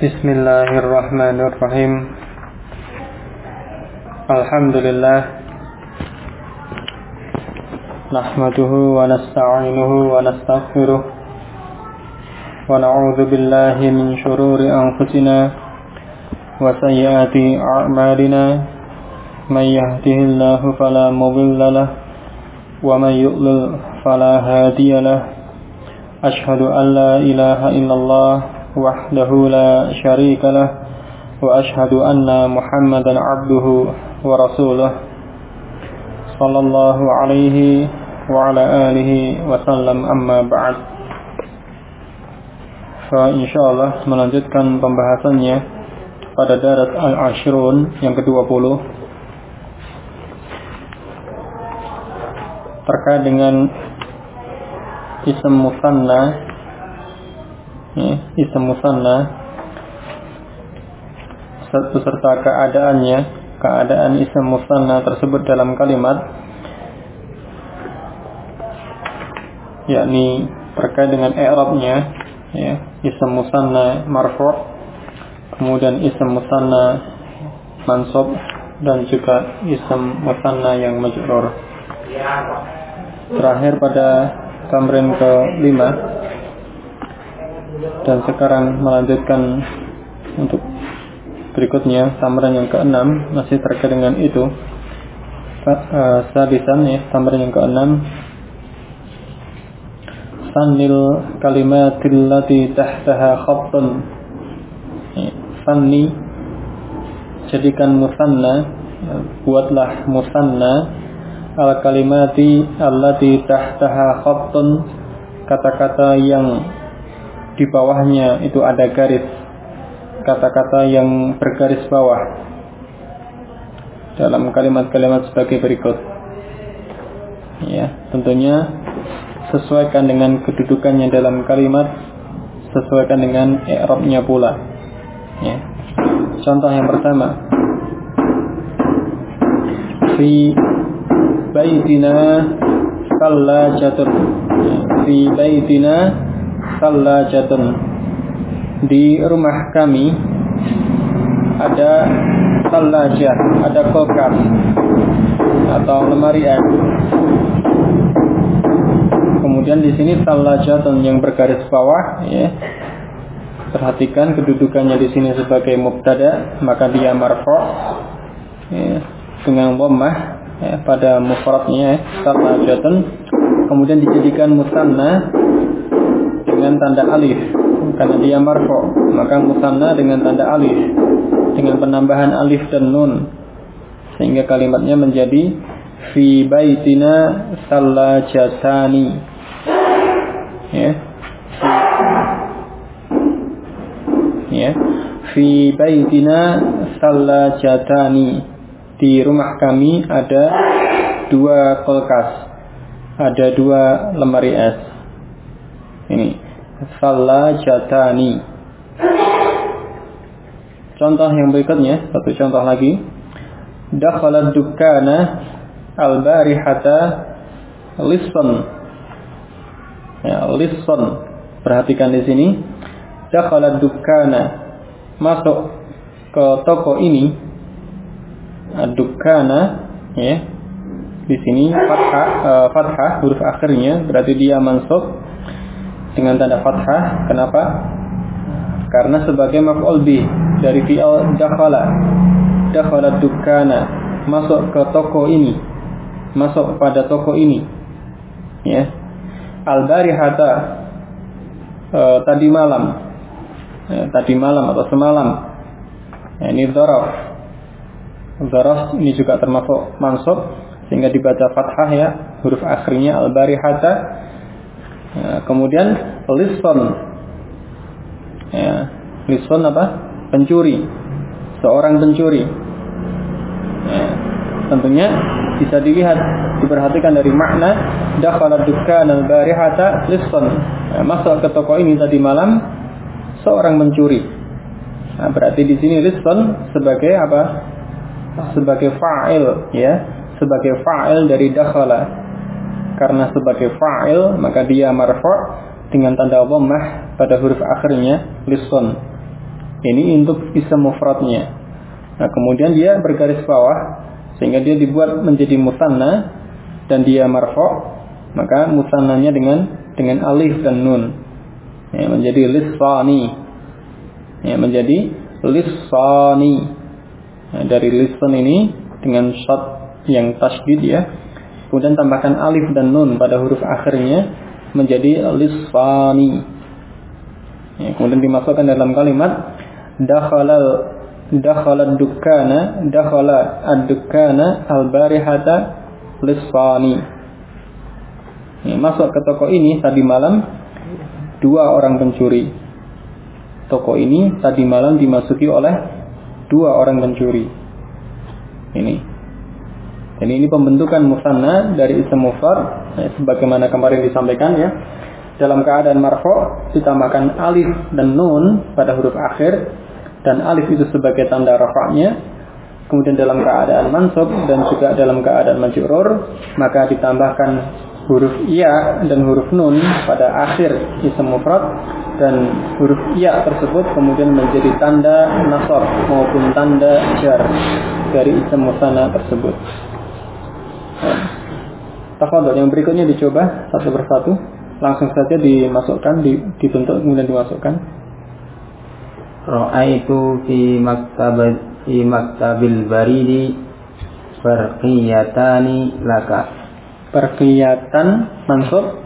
Bismillahirrahmanirrahim. Alhamdulillah. Nahmaduhu wa nasta'inuhu wa nastaghfiruh. Wa na'udzu billahi min shururi anfusina wa sayyiati a'malina. May yahdihillahu fala mudilla lahu wa may yudlil fala hadiya lahu. Ashhadu an la ilaha illallah wahdahu la syarika lah wa ashhadu anna Muhammadan abduhu wa rasuluh sallallahu alaihi wa ala alihi wa sallam, amma ba'd. Insyaallah melanjutkan pembahasannya pada daras al-ashrun yang ke-20 terkait dengan ism musanna. Ism musanna beserta keadaan ism musanna tersebut dalam kalimat, yakni terkait dengan i'rabnya, ism musanna marfu', kemudian ism musanna mansub, dan juga ism musanna yang majrur. Terakhir pada tamrin ke-5, dan sekarang melanjutkan untuk berikutnya tamrin yang ke-6, masih terkait dengan itu. Sadisan, tamrin yang ke-6, sannil kalimatil lati tahtaha khattun. Sanni, jadikan musanna, buatlah musanna al kalimati allati tahtaha khattun, kata-kata yang di bawahnya itu ada garis, kata-kata yang bergaris bawah dalam kalimat-kalimat sebagai berikut. Tentunya sesuaikan dengan kedudukannya dalam kalimat, sesuaikan dengan i'rabnya pula. Contoh yang pertama, fi baitina sallajatun. Fi baitina sallajatun, di rumah kami ada sallajah, ada kulkas atau lemari es. Kemudian di sini sallajatun yang bergaris bawah, perhatikan kedudukannya di sini sebagai mubtada, maka dia marfu' dengan dhammah pada mufradnya sallajatun. Kemudian dijadikan musanna dengan tanda alif, karena dia marfu', maka musanna dengan tanda alif, dengan penambahan alif dan nun, sehingga kalimatnya menjadi fi baitina sallajatani. Fi baitina sallajatani, di rumah kami ada 2 kulkas, ada 2 lemari es. Ini sallajatani. Contoh yang berikutnya, satu contoh lagi. Dakhala dukkana al-barihata lissan. Lissan. Perhatikan di sini. Dakhala dukkana, masuk ke toko ini. Dukkana, di sini fathah huruf akhirnya, berarti dia mansub dengan tanda fathah. Kenapa? Karena sebagai maf'ul bih dari fi'il dakhala. Dakhala dukkana, masuk ke toko ini, masuk pada toko ini. Al-barihata, tadi malam. Tadi malam atau semalam. Ini dzaraf. Dzaraf ini juga termasuk mansub, sehingga dibaca fathah, huruf akhirnya al-barihata. Kemudian lisson, lisson apa? Pencuri, seorang pencuri. Tentunya bisa dilihat, diperhatikan dari makna dakhala dukkana al-barihata lisson, masuk ke toko ini tadi malam seorang pencuri. Berarti di sini lisson sebagai apa? Sebagai fa'il, sebagai fa'il dari dakhala. Karena sebagai fa'il, maka dia marfu' dengan tanda dhammah pada huruf akhirnya lisson. Ini untuk isim mufradnya. Nah, kemudian dia bergaris bawah sehingga dia dibuat menjadi musanna dan dia marfu', maka musannanya dengan alif dan nun. Ya, menjadi lisani. Ya, menjadi lisani. Nah, dari lisan ini dengan shad yang tasydid ya. Kemudian tambahkan alif dan nun pada huruf akhirnya menjadi lisani. Ya, kemudian dimasukkan dalam kalimat dakhala ad-dukkana al-barihata lisani. Ya, masuk ke toko ini tadi malam 2 orang pencuri. Toko ini tadi malam dimasuki oleh 2 orang pencuri. Ini pembentukan musanna dari isim mufrad, ya, sebagaimana kemarin disampaikan ya. Dalam keadaan marfu' ditambahkan alif dan nun pada huruf akhir, dan alif itu sebagai tanda rafa'nya. Kemudian dalam keadaan mansub dan juga dalam keadaan majrur, maka ditambahkan huruf ya dan huruf nun pada akhir isim mufrad, dan huruf ya tersebut kemudian menjadi tanda nasab maupun tanda jar dari isim musanna tersebut. Tafadhol, yang berikutnya dicoba satu persatu, langsung saja dimasukkan, dibentuk kemudian dimasukkan. Ra'aitu fi maktabil baridi barqiyatani laka. Barqiyatan mansub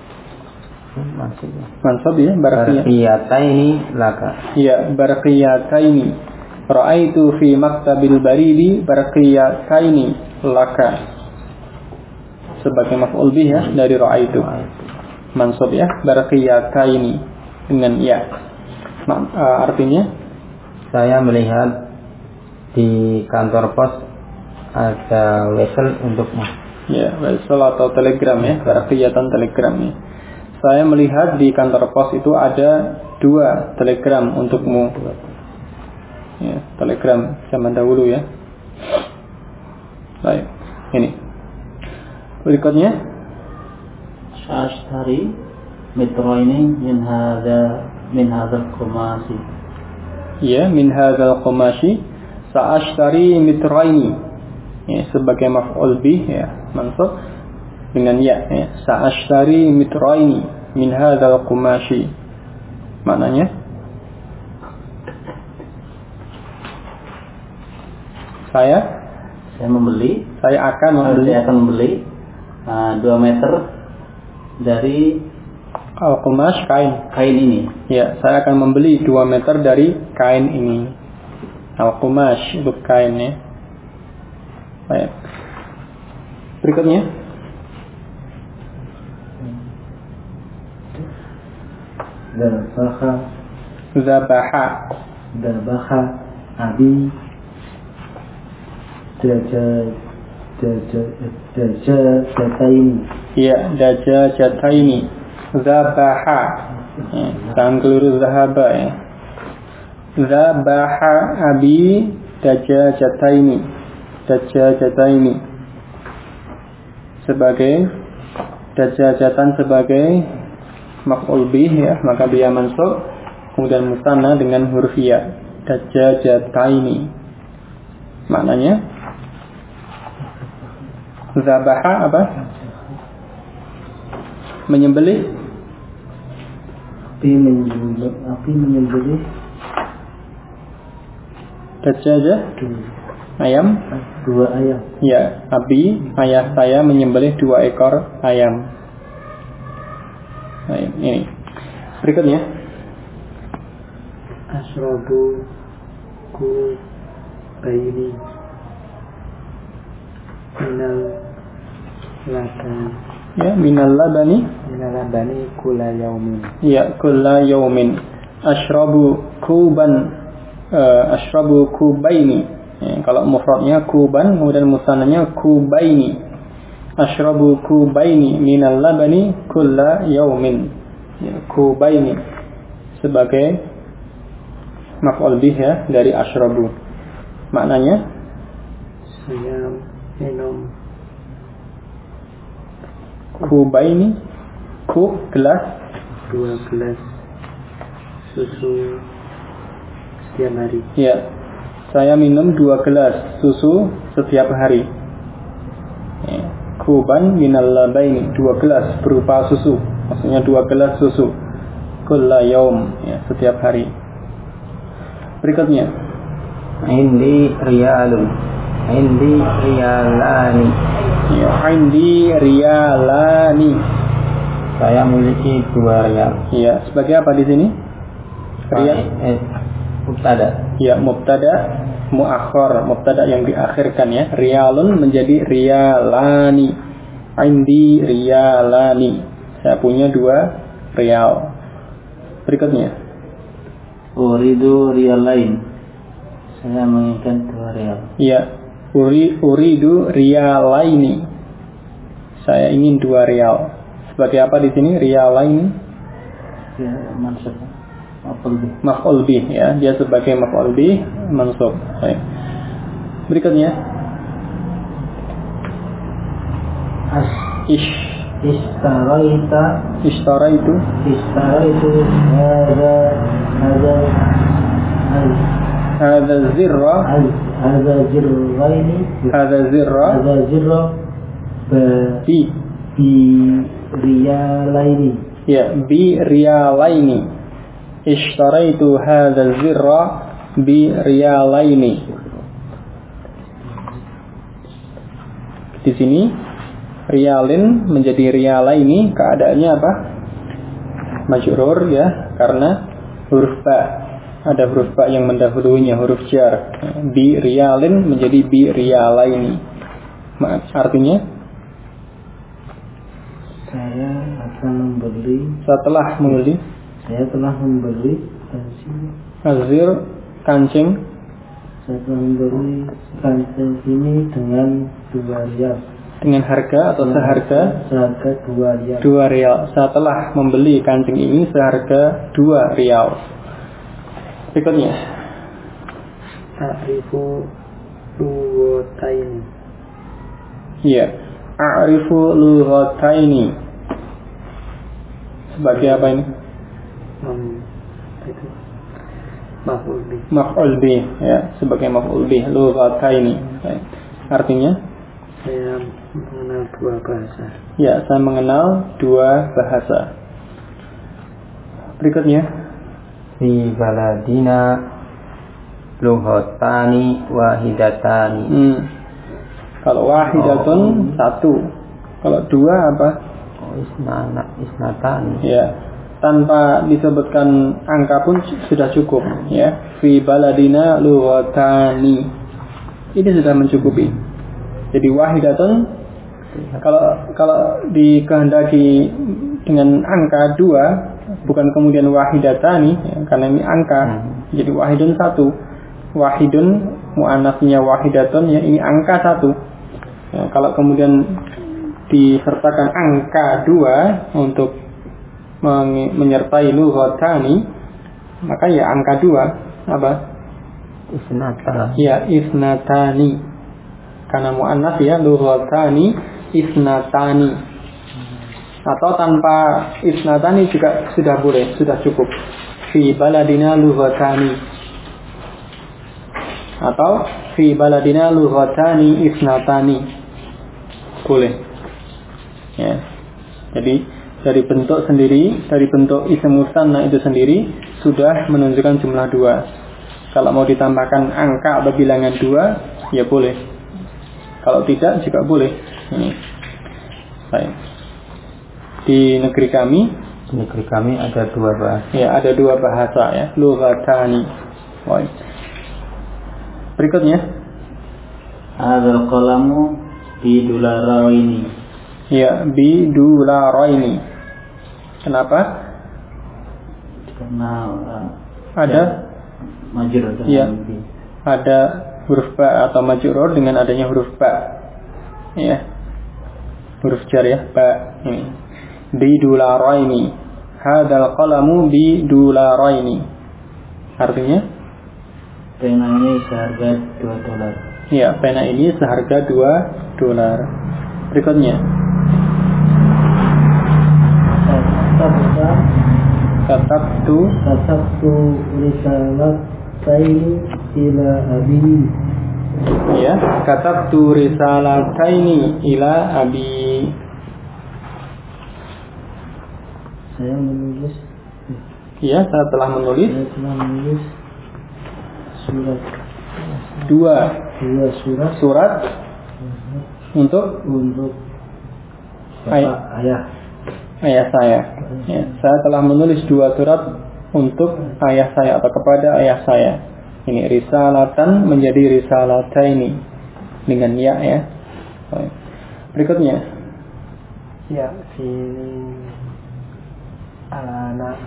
ya, barqiyataini laka. Ya, barqiyataini. Ra'aitu fi maktabil baridi barqiyataini laka. Sebagai maf'ul bih ya dari ra'aitu. Mansub ya, barqiyataini dengan ya. Artinya saya melihat di kantor pos ada wesel untukmu. Ya, wesel atau telegram ya, barqiyatan telegram ya. Saya melihat di kantor pos itu ada 2 telegram untukmu. Ya, telegram zaman dahulu ya. Baik, ini. Berikutnya, Ashtari mitraini min hadzal qumasi. Ya, min hadzal qumasi. Sa'ashtari mitraini. Ya, sebagai maf'ul bih ya, mansub dengan ya. Sa'ashtari mitraini min hadzal qumasi. Maknanya saya akan membeli 2 meter dari al-qumash, kain ini. Ya, saya akan membeli 2 meter dari kain ini. Al-qumash itu kain ya. Baik. Berikutnya. Zabaha abi dajataini. Ya, dajataini. Zabaha. Jangan keliru zahaba ya. Zabaha abi dajataini. Dajataini sebagai dajatan sebagai maf'ul bih ya, maka dia mansub kemudian musanna dengan huruf ya. Dajataini. Maknanya zabaha apa? Menyembelih. Api menyembelih. Dajaja. Ayam. 2 ayam. Ya, Abi, ayah saya menyembelih 2 ekor ayam. Nah, ini. Berikutnya. Asrabu ku baini minal laban. Ya, minal labani kula yaumin. Ya, kula yaumin. Ashrabu kubaini. Ya, kalau mufradnya kuban, kemudian musannanya kubaini. Ashrabu kubaini minal labani kulla yaumin. Ya, kubaini sebagai maf'ul bih ya dari ashrabu. Maknanya saya minum kubaini, gelas, 2 gelas susu setiap hari. Ya, saya minum 2 gelas susu setiap hari. Ya. Kuban minal labaini, 2 gelas berupa susu, maksudnya 2 gelas susu. Kulla yaum, ya, setiap hari. Berikutnya, Indi riyalun. Indi riyalani. ya, indi riyalani. Saya memiliki 2 riyal. Ya, sebagai apa di sini? Riyal. Mubtada. Ya, mubtada muakhir, mubtada yang diakhirkan ya. Riyalun menjadi riyalani. Indi riyalani. Saya punya 2 riyal. Berikutnya. Uridu riyal lain. Saya menginginkan 2 riyal. Ya, uridu riyalaini. Saya ingin 2 riyal. Sebagai apa di sini? Riyalaini. Ya, mansub. Maf'ul bih. Maf'ul bih ya. Dia sebagai maf'ul bih mansub. Baik. Berikutnya. Ishtaraita. Ishtaraitu. Ishtaraita Hadza zirra. hadza zirraini. Hadza zirra. Hadza zirra Bi. bi riyalaini. Ya, bi riyalaini. Ishtaraitu hadza zirra bi riyalaini. Di sini riyalin menjadi riyalaini, keadaannya apa? Majrur ya, karena huruf ba. Ada huruf ba yang mendahulunya, huruf jar. Bi riyalin menjadi bi riyalaini. Artinya Saya akan membeli. setelah membeli Saya telah membeli azir kancing. Saya telah membeli kancing ini dengan 2 riyal. Dengan harga atau seharga Seharga 2 riyal. 2 riyal. Saya telah membeli kancing ini seharga 2 riyal. Berikutnya. Ta'rifu lughataini. Ya. A'rifu lughataini. Sebagai apa ini? Itu maf'ul bih. Maf'ul bih ya, sebagai maf'ul bih lughataini. Artinya? Saya mengenal 2 bahasa. Ya, saya mengenal 2 bahasa. Berikutnya. Fi baladina lughatani wahidatani. Kalau wahidatun 1. Kalau 2 apa? Isnatani. Ya, tanpa disebutkan angka pun sudah cukup ya. Fi baladina lughatani. Ini sudah mencukupi. Jadi wahidatun kalau dikehendaki dengan angka 2, bukan kemudian wahidatani ya, karena ini angka. Jadi wahidun 1. Wahidun muannasnya wahidatun ya, ini angka 1. Ya, kalau kemudian disertakan angka 2 untuk menyertai lughatani, maka ya angka 2 apa? Isnatani. Ya, isnatani. Karena muannas ya, lughatani isnatani. Atau tanpa isnatani juga sudah boleh, sudah cukup. Fi baladina lughatani. Atau fi baladina lughatani isnatani. Boleh. Ya. Jadi dari bentuk sendiri, dari bentuk isim musanna itu sendiri sudah menunjukkan jumlah 2. Kalau mau ditambahkan angka atau bilangan 2, ya boleh. Kalau tidak juga boleh. Ini. Baik. Di negeri kami ada 2 bahasa. Ya, ada 2 bahasa ya, lughatani. Baik. Berikutnya. Hadzal qalamu bidularaini. Ya, bidularaini. Kenapa? Karena ada majrur dengan ya, ada huruf ba atau majrur dengan adanya huruf ba. Ya. Huruf jar ya, ba. Bidularaini. Hadzal qalamu bidularaini. Artinya pena ini seharga $2. ya, pena ini seharga $2. Berikutnya. Katabtu Katabtu risalat risalataini ila abi. Ya, katabtu risalataini ila abi. Saya menulis. Ya, saya telah menulis. Saya telah menulis surat. Dua surat untuk ayah saya. Ya, saya telah menulis 2 surat untuk ayah saya atau kepada ayah saya. Ini risalatan menjadi risalataini dengan ya. Berikutnya. Ya, sini anak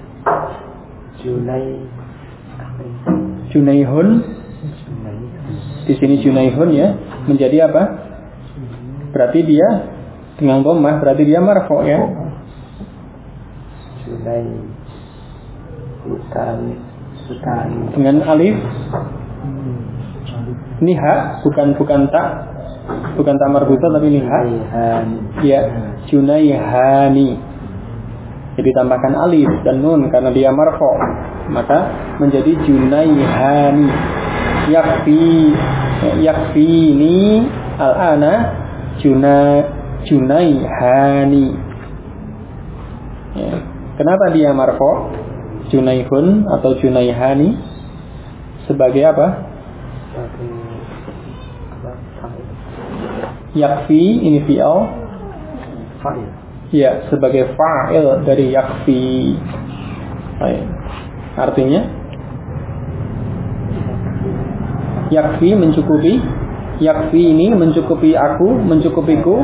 Junaihun. Di sini Junaihun ya, menjadi apa? Berarti dia dengan dhammah, berarti dia marfu ya. Dengan alif. Ini ha, bukan tak. Bukan tak marbutah tapi ini ha. Ya, Junaihani. Jadi tambahkan alif dan nun karena dia marfu, maka menjadi Junaihani. Yakfini al-ana Junaihani. Ya. Kenapa dia marfu? Junaihun atau Junaihani sebagai apa? Yakfi ini fi'il. Ya, sebagai fa'il dari yakfi. Baik. Artinya yakfi mencukupi. Yakfi ini mencukupi aku, mencukupiku.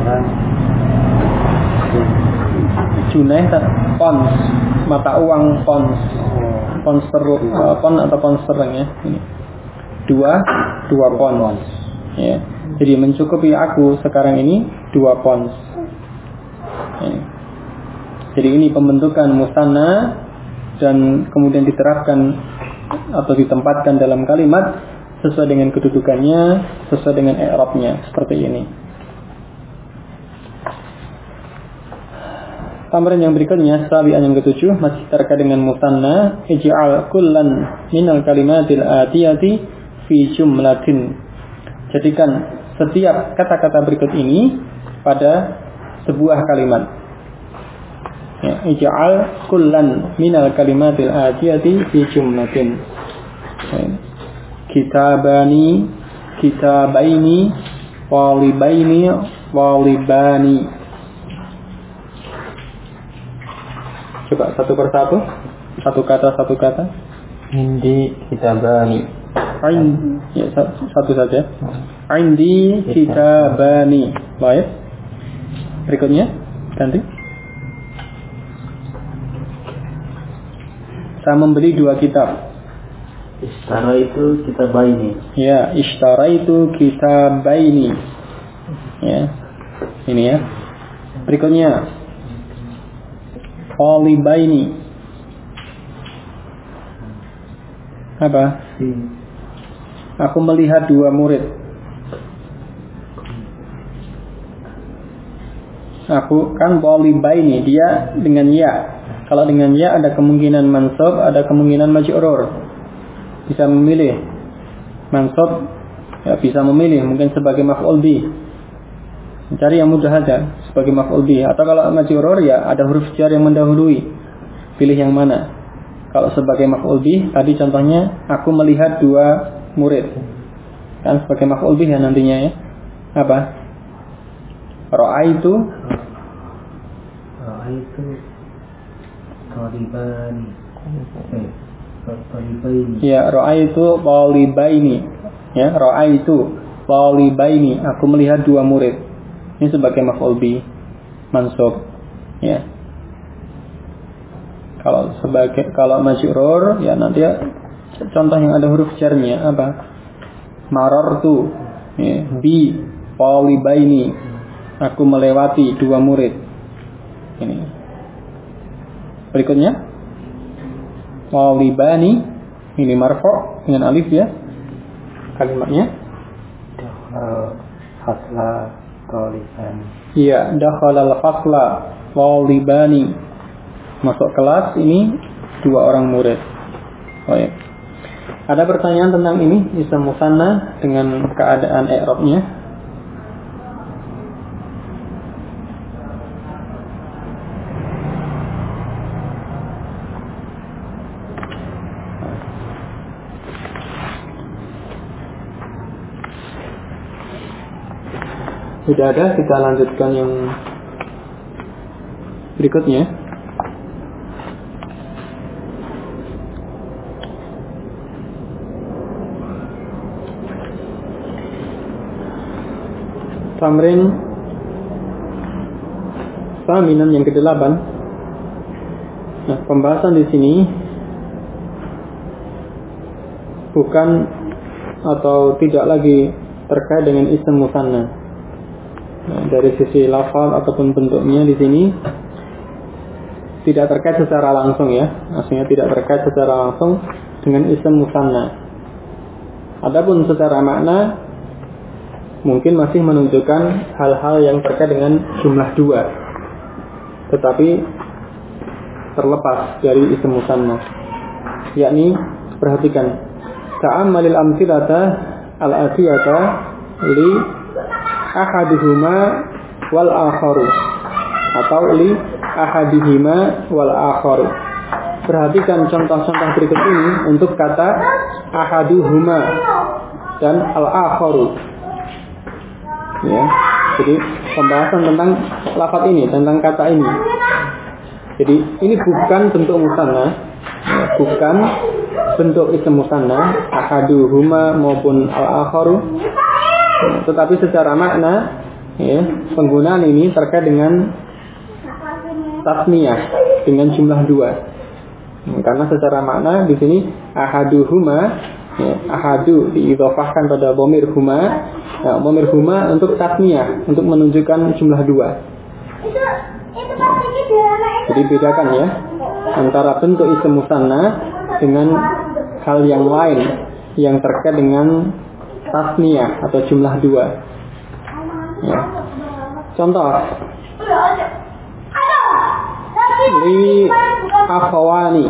Junaih pons, mata uang pons. Pons atau pons sterling ya. Ini. Dua pons. Ya. Jadi mencukupi aku sekarang ini 2 pons. Ya. Jadi ini pembentukan musanna dan kemudian diterapkan atau ditempatkan dalam kalimat sesuai dengan kedudukannya, sesuai dengan i'rabnya seperti ini. Tambahan yang berikutnya, sabian yang ke-7 masih terkait dengan musanna, ij'al kullan minal kalimatil atiyati fi jumlatin. Jadikan setiap kata-kata berikut ini pada sebuah kalimat. Ya, ij'al kullan minal kalimatil atiyati fi jumlatin. Ya. Kitabani, kitabaini, walibaini, walibani. Coba satu persatu, satu kata. Indi kitabani. Ya, satu saja. Indi kitabani. Baik. Berikutnya, ganti. Saya membeli 2 kitab. Ishtaraitu kitabaini. Ya, ishtaraitu kitabaini. Ya. Ini ya. Berikutnya. Talibaini. Apa? Aku melihat 2 murid. Aku kan talibaini, dia dengan ya. Kalau dengan ya ada kemungkinan mansub, ada kemungkinan majrur. Bisa memilih mansub, ya bisa memilih mungkin sebagai maf'ul bi. Cari yang mudah saja sebagai maf'ul bi. Atau kalau majrur ya ada huruf jar yang mendahului. Pilih yang mana? Kalau sebagai maf'ul bi tadi contohnya aku melihat 2 murid. Kan sebagai maf'ul bi ya nantinya ya. Apa? Ra'aitu talibani. Ya, ra'aitu talibaini. Ya, ra'aitu talibaini. Aku melihat 2 murid. Ini sebagai maf'ul bi mansub. Ya. Kalau majrur ya nanti ya, contoh yang ada huruf jarnya apa? Marartu ya, bi talibaini. Aku melewati 2 murid. Ini. Berikutnya Walibani, ini marfu' dengan alif ya. Kalimatnya Fasla talibani. Iya, dakhalal fasla walibani. Masuk kelas ini 2 orang murid. Oh ya. Ada pertanyaan tentang ini isim musanna dengan keadaan i'rabnya? Tidak ada, kita lanjutkan yang berikutnya. Tamrin Saminan yang ke-8. Nah, pembahasan di sini bukan atau tidak lagi terkait dengan isim musanna. Nah, dari sisi lafal ataupun bentuknya di sini tidak terkait secara langsung ya. Maksudnya tidak terkait secara langsung dengan isim musanna. Adapun secara makna mungkin masih menunjukkan hal-hal yang terkait dengan jumlah 2, tetapi terlepas dari isim musanna. Yakni perhatikan, ta'ammalil amthilata al-atiyata li ahaduhuma wal akharu atau li ahadihima wal akharu. Perhatikan contoh-contoh berikut ini untuk kata ahaduhuma dan al akharu. Ya, jadi pembahasan tentang lafaz ini, tentang kata ini. Jadi ini bukan bentuk musanna, ya, bukan bentuk isim musanna, ahaduhuma maupun al-akharu, tetapi secara makna, ya, penggunaan ini terkait dengan tasniyah, dengan jumlah 2. Karena secara makna di sini ahaduhuma, ya, ahadu diidhofahkan pada dhamir huma. Nah, dhamir huma untuk tasniyah, untuk menunjukkan jumlah 2. Jadi bedakan ya antara bentuk isim musanna dengan hal yang lain yang terkait dengan tasniyah atau jumlah 2. Ya. Contoh, li akhawani.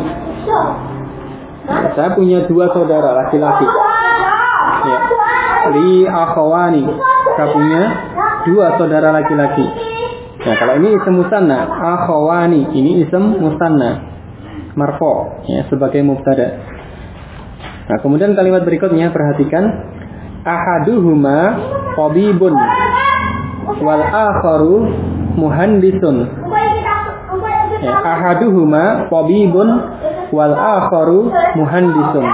Saya punya 2 saudara laki-laki. Ya. Li akhawani. Saya punya 2 saudara laki-laki. Nah, kalau ini isim musanna, akhawani, ini isim musanna marfu, ya, sebagai mubtada. Nah, kemudian kalimat berikutnya perhatikan, ahaduhuma tabibun wal akharu muhandisun. Ya, ahaduhuma tabibun wal akharu muhandisun.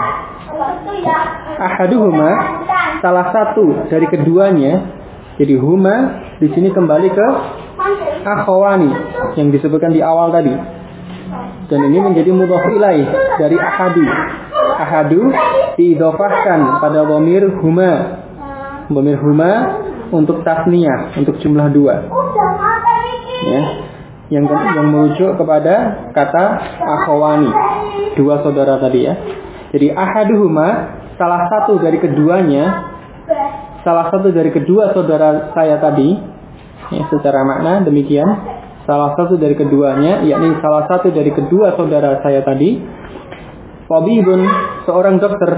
Ahaduhuma, salah satu dari keduanya. Jadi huma di sini kembali ke akhawani yang disebutkan di awal tadi. Dan ini menjadi mudhaf ilaih dari ahadu. Ahadu diidhofahkan pada dhamir huma. Dhamir huma untuk tasniyah, untuk jumlah 2. Ya. Yang merujuk kepada kata akhawani, 2 saudara tadi ya. Jadi ahaduhuma, salah satu dari keduanya, salah satu dari kedua saudara saya tadi, ya, secara makna demikian, salah satu dari keduanya, yakni salah satu dari kedua saudara saya tadi, tabibun, seorang dokter,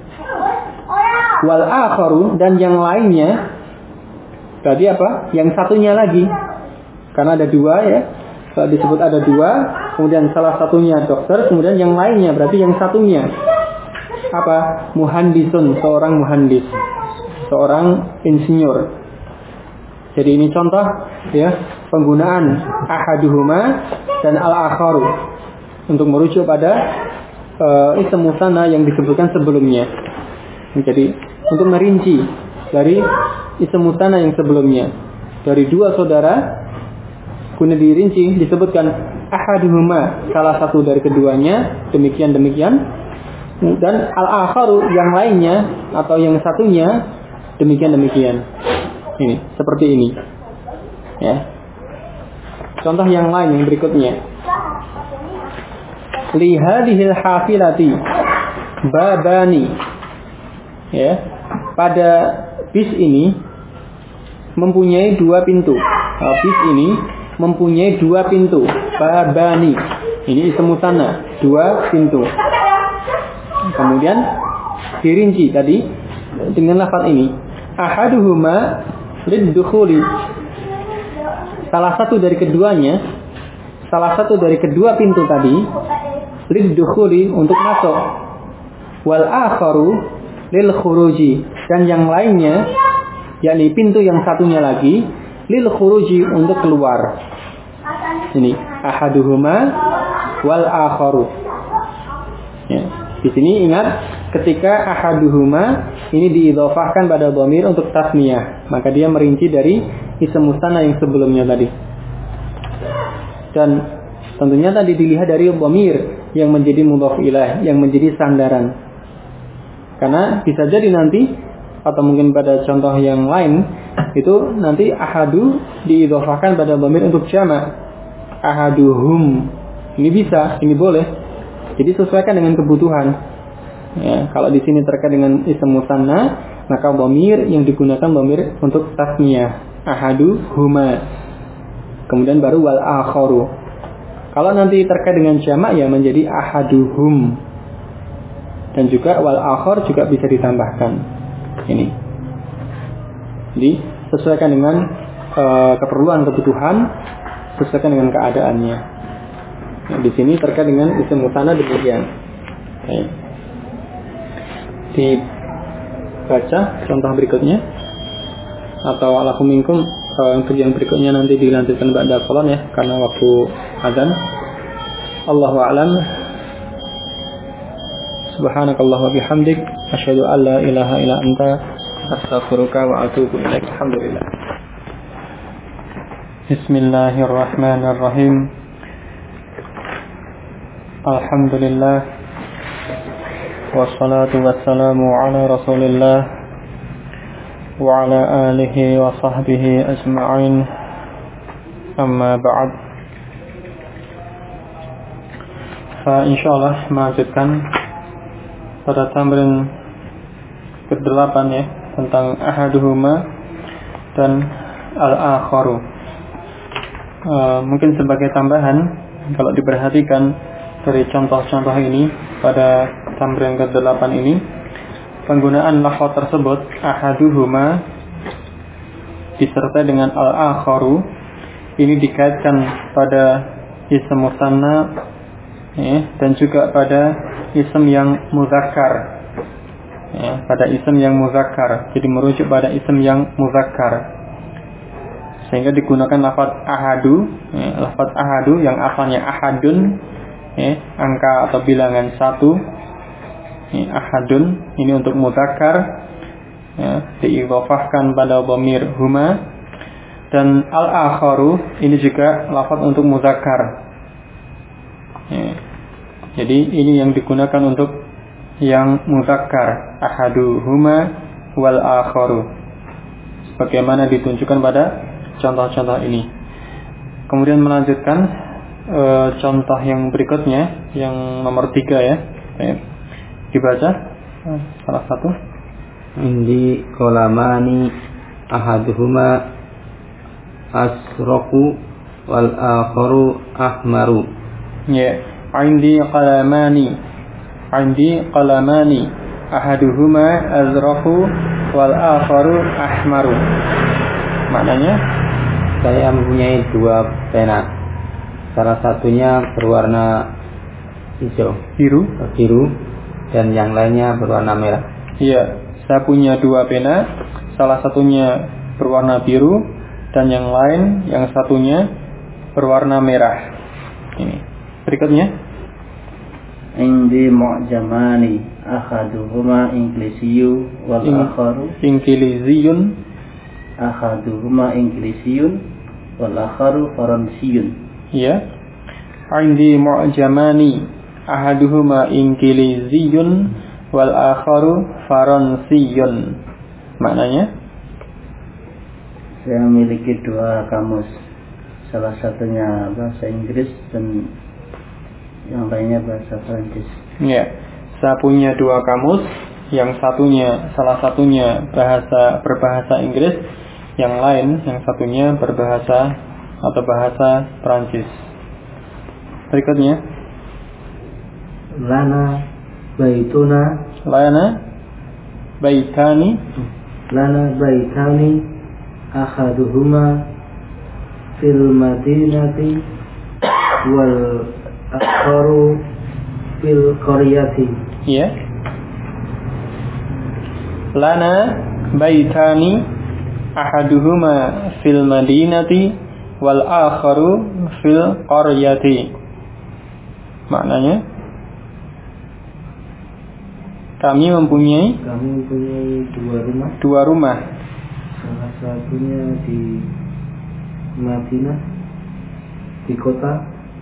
wal akharu, dan yang lainnya, tadi apa? Yang satunya lagi, karena ada 2 ya, disebut ada 2, kemudian salah satunya dokter, kemudian yang lainnya, berarti yang satunya apa? Muhandisun, seorang muhandis, seorang insinyur. Jadi ini contoh ya penggunaan ahaduhuma dan al-akharu untuk merujuk pada isim musanna yang disebutkan sebelumnya. Jadi untuk merinci dari isim musanna yang sebelumnya, dari 2 saudara kemudian dirinci disebutkan ahaduhuma, salah satu dari keduanya, demikian dan al-akharu, yang lainnya atau yang satunya demikian. Ini seperti ini ya. Contoh yang lain yang berikutnya, li hadhil hafilati babani, ya, pada bis ini mempunyai 2 pintu. Bis ini mempunyai 2 pintu. Babani, ini isim musanna, 2 pintu. Kemudian dirinci tadi dengan lafaz ini. Ahaduhuma liddukhuli. Salah satu dari kedua pintu tadi liddukhuli untuk masuk. Wal akharu lil khuruji, dan yang lainnya yakni pintu yang satunya lagi lil khuruji untuk keluar. Ini ahaduhuma wal akharu. Ya, di sini ingat ketika ahaduhuma ini diidhofahkan pada dhamir untuk tasniyah, maka dia merinci dari isim musanna yang sebelumnya tadi. Dan tentunya tadi dilihat dari dhamir yang menjadi mudhaf ilaih, yang menjadi sandaran. Karena bisa jadi nanti atau mungkin pada contoh yang lain itu nanti ahadu diidhofahkan pada dhamir untuk jamak. Ahaduhum. Ini bisa, ini boleh. Jadi sesuaikan dengan kebutuhan. Ya, kalau di sini terkait dengan isim musanna, maka dhamir yang digunakan dhamir untuk tasniyah. Ahaduhuma. Kemudian baru wal akharu. Kalau nanti terkait dengan jamak ya menjadi ahaduhum. Dan juga wal akhar juga bisa ditambahkan. Ini. Jadi sesuaikan dengan keperluan, kebutuhan, sesuaikan dengan keadaannya. Nah, di sini terkait dengan isim musanna demikian. Baik. Dibaca contoh berikutnya atau alakum minkum untuk yang berikutnya nanti dilanjutkan ba'da qalan ya, karena waktu adzan. Allahu a'lam. Subhanakallah wa bihamdik asyhadu an la ilaha illa anta astaghfiruka wa atubu ilaik. Alhamdulillah. Bismillahirrahmanirrahim. Alhamdulillah. Wassalatu wassalamu ala Rasulillah wa ala alihi wa sahbihi ajma'in. Amma ba'd. Insyaallah melanjutkan pada tamrin ke-8 ya, tentang ahaduhuma dan al-akharu. Mungkin sebagai tambahan, kalau diperhatikan dari contoh-contoh ini pada tamrin ke-8 ini, penggunaan lafaz tersebut ahaduhuma disertai dengan al-akharu ini dikaitkan pada isim musanna ya, dan juga pada isim yang muzakkar ya, pada isim yang muzakkar, jadi merujuk pada isim yang muzakkar, sehingga digunakan lafaz ahadu ya, lafaz ahadu yang asalnya ahadun ya, angka atau bilangan 1 ya, ahadun ini untuk muzakkar ya, diidhofahkan pada dhamir huma, dan al-akharu ini juga lafaz untuk muzakkar ya. Jadi ini yang digunakan untuk yang muzakkar, ahaduhuma wal akharu, sebagaimana ditunjukkan pada contoh-contoh ini. Kemudian melanjutkan contoh yang berikutnya, yang nomor 3 ya. Dibaca salah satu. Indi qalamani ahaduhuma asraku wal akharu ahmaru. Ya. Indi qalamani ahaduhuma azrafu wal akharu ahmaru. Maknanya, saya mempunyai 2 pena, salah satunya berwarna hijau biru dan yang lainnya berwarna merah. Iya, saya punya 2 pena, salah satunya berwarna biru dan yang lain, yang satunya berwarna merah. Ini berikutnya. Indi mu'jamani ahaduhuma inglisiyu wal akharu ingiliziyun ahaduhuma inglisiun wal akharu faransiyun. Ya. Indi mu'jamani ahaduhuma ingiliziyun wal akharu faransiyun. Maknanya, saya memiliki 2 kamus, salah satunya bahasa Inggris dan yang lainnya bahasa Prancis. Ya, saya punya 2 kamus, salah satunya berbahasa Inggris, yang lain yang satunya berbahasa atau bahasa Prancis. Berikutnya. Lana baituna baitani. Lana baitani ahaduhuma fil madinati wal akharu fil qaryati. Ya. Lana baitani ahaduhuma fil madinati wal akharu fil qaryati. Maknanya kami mempunyai dua rumah. Salah satunya di Madinah, di kota,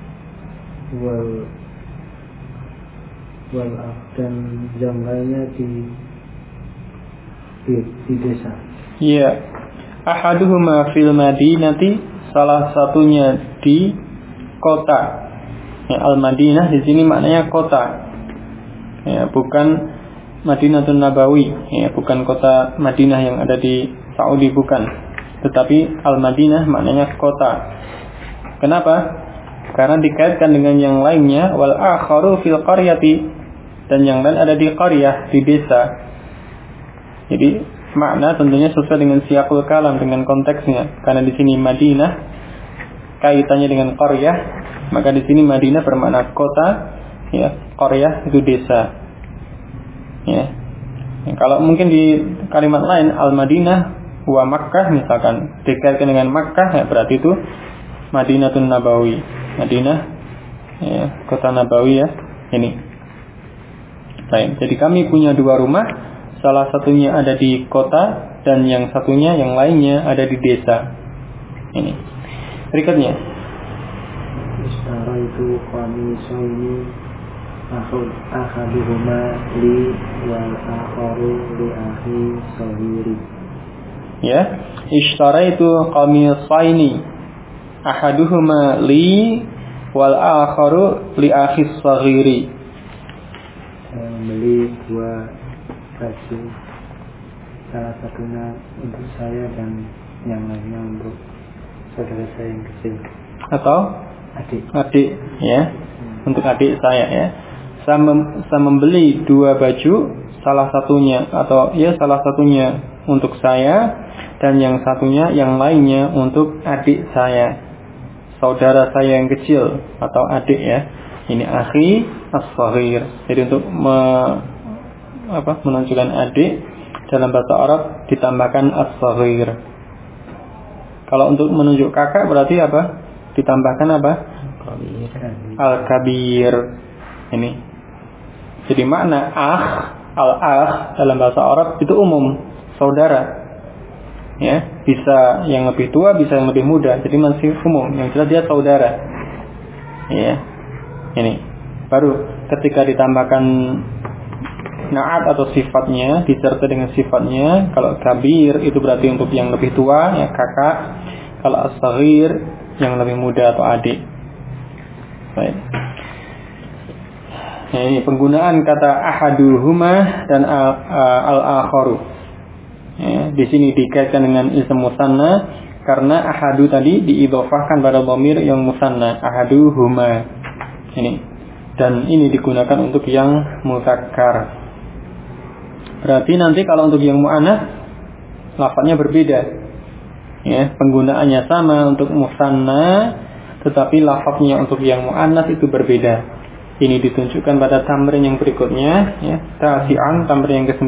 dan yang lainnya di desa. Iya. Ahaduhuma fil madinati, salah satunya di kota. Ya, Al-Madinah di sini maknanya kota. Ya, bukan Madinatul Nabawi, ya, bukan kota Madinah yang ada di Saudi, bukan. Tetapi Al-Madinah maknanya kota. Kenapa? Karena dikaitkan dengan yang lainnya, wal akharu fil qaryati, dan yang lain ada di qaryah, di desa. Jadi makna tentunya sesuai dengan siyaqul kalam, dengan konteksnya. Karena di sini Madinah kaitannya dengan qaryah, maka di sini Madinah bermakna kota, ya, qaryah itu desa. Ya. Kalau mungkin di kalimat lain Al-Madinah wa Makkah misalkan dikaitkan dengan Makkah, ya berarti itu Madinatul Nabawi. Madinah, ya, kota Nabawi, ya. Ini. Baik, jadi kami punya dua rumah, salah satunya ada di kota dan yang satunya, yang lainnya ada di desa. Ini. Berikutnya. Istara itu kami soini ahaduhuma li wal akharu li akhi sahiri. Ya, ishtaraitu qamisaini ahaduhuma li wal akharu li akhi saghiri. Saya membeli dua baju, salah satunya untuk saya dan yang lainnya untuk saudara saya yang kecil. Atau adik, ya. Untuk adik saya, ya. Saya membeli dua baju, salah satunya untuk saya dan yang satunya, yang lainnya untuk adik saya, saudara saya yang kecil atau adik, ya. Ini akhi as-saghir. Jadi untuk menunjukkan adik dalam bahasa Arab ditambahkan as-saghir. Kalau untuk menunjuk kakak berarti apa? Ditambahkan apa? Al-kabir. Ini. Jadi makna al-akh dalam bahasa Arab itu umum, saudara. Ya, bisa yang lebih tua, bisa yang lebih muda. Jadi masih umum. Yang jelas dia saudara. Ya. Ini. Baru ketika ditambahkan na'at atau sifatnya, disertai dengan sifatnya, kalau kabir itu berarti untuk yang lebih tua, ya kakak. Kalau as-saghir yang lebih muda atau adik. Baik. Nah, ini penggunaan kata ahaduhuma dan al-akharu. Ya, di sini dikaitkan dengan ism musanna karena ahadu tadi diidhofahkan pada dhamir yang musanna, ahaduhuma. Ini. Dan ini digunakan untuk yang muzakkar. Berarti nanti kalau untuk yang muannats lafadznya berbeda. Ya, penggunaannya sama untuk musanna, tetapi lafadznya untuk yang muannats itu berbeda. Ini ditunjukkan pada tamrin yang berikutnya, ya. Tasi'an, tamrin yang ke-9.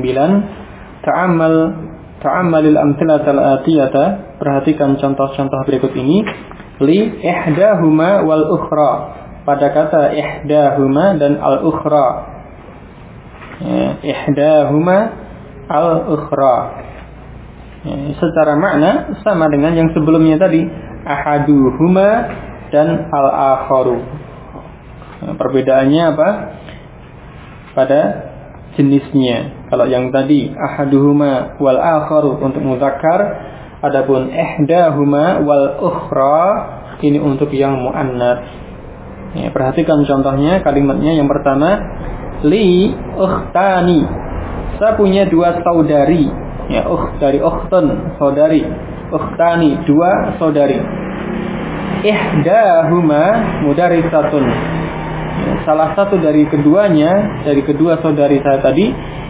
Ta'ammalil amthilatal atiyata. Perhatikan contoh-contoh berikut ini. Li ihdahuma wal ukhra. Pada kata ihdahuma dan al ukhra. Ya, ihdahuma al ukhra. Ya, secara makna sama dengan yang sebelumnya tadi, ahaduhuma dan al akharu. Perbedaannya apa? Pada jenisnya. Kalau yang tadi ahaduhuma wal akharu untuk muzakkar, adapun ihdahuma wal ukhra ini untuk yang muannats. Ya, perhatikan contohnya, kalimatnya yang pertama, li ukhtani. Saya punya dua saudari. Ya, dari ukhtun, saudari. Ukhtani, dua saudari. Ihdahuma mudarisatun. Ya, salah satu dari keduanya, dari kedua saudari saya tadi,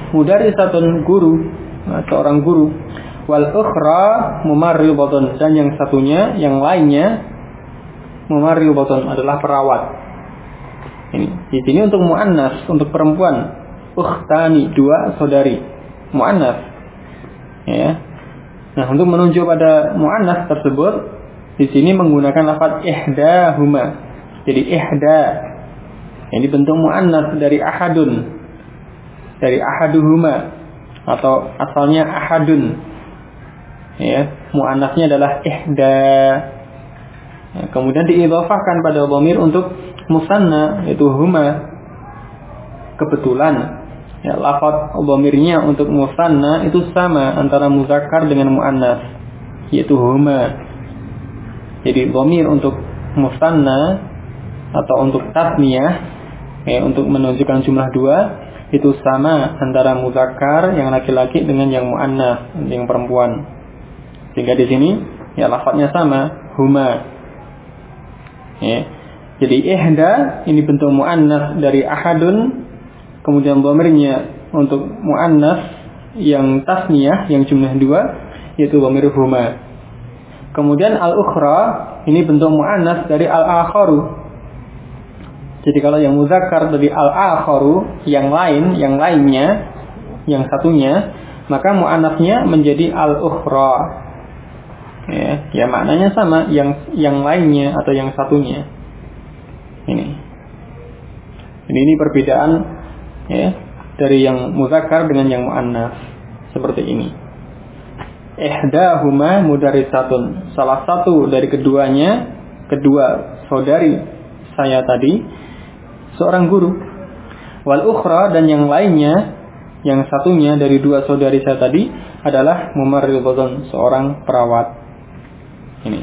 mudarisatun guru, seorang guru. Wal ukhra mumarridatun, dan yang satunya, yang lainnya mumarridatun adalah perawat. Ini di sini untuk muannas, untuk perempuan. Ukhtani, dua saudari, muannas. Ya. Nah, untuk menunjuk pada muannas tersebut di sini menggunakan lafaz ihdahuma. Jadi ihda. Ini bentuk muannas dari ahadun. Dari ahaduhuma atau asalnya ahadun. Ya, muannasnya adalah ihda. Ya, kemudian diidhafahkan pada dhamir untuk musanna, yaitu huma. Kebetulan ya, lafaz dhamirnya untuk musanna itu sama antara muzakkar dengan muannas, yaitu huma. Jadi dhamir untuk musanna atau untuk tasniyah, ya, untuk menunjukkan jumlah dua, itu sama antara muzakkar yang laki-laki dengan yang muannas, yang perempuan. Sehingga di sini ya lafadznya sama, huma. Ya. Jadi ihda ini bentuk muannas dari ahadun, kemudian dhamirnya untuk muannas yang tasniyah yang jumlah dua, yaitu dhamir huma. Kemudian al-ukhra ini bentuk muannas dari al-akharu. Jadi kalau yang muzakkar dari al-akharu, yang lain, yang lainnya, yang satunya, maka muannasnya menjadi al-ukhra. Ya, maknanya sama, yang lainnya atau yang satunya. Ini perbedaan ya dari yang muzakkar dengan yang muannas seperti ini. Ihdahuma mudarisatun, salah satu dari keduanya, kedua saudari saya tadi, seorang guru. Wal ukhra, dan yang lainnya, yang satunya dari dua saudari saya tadi adalah mumarridatun, seorang perawat. Ini.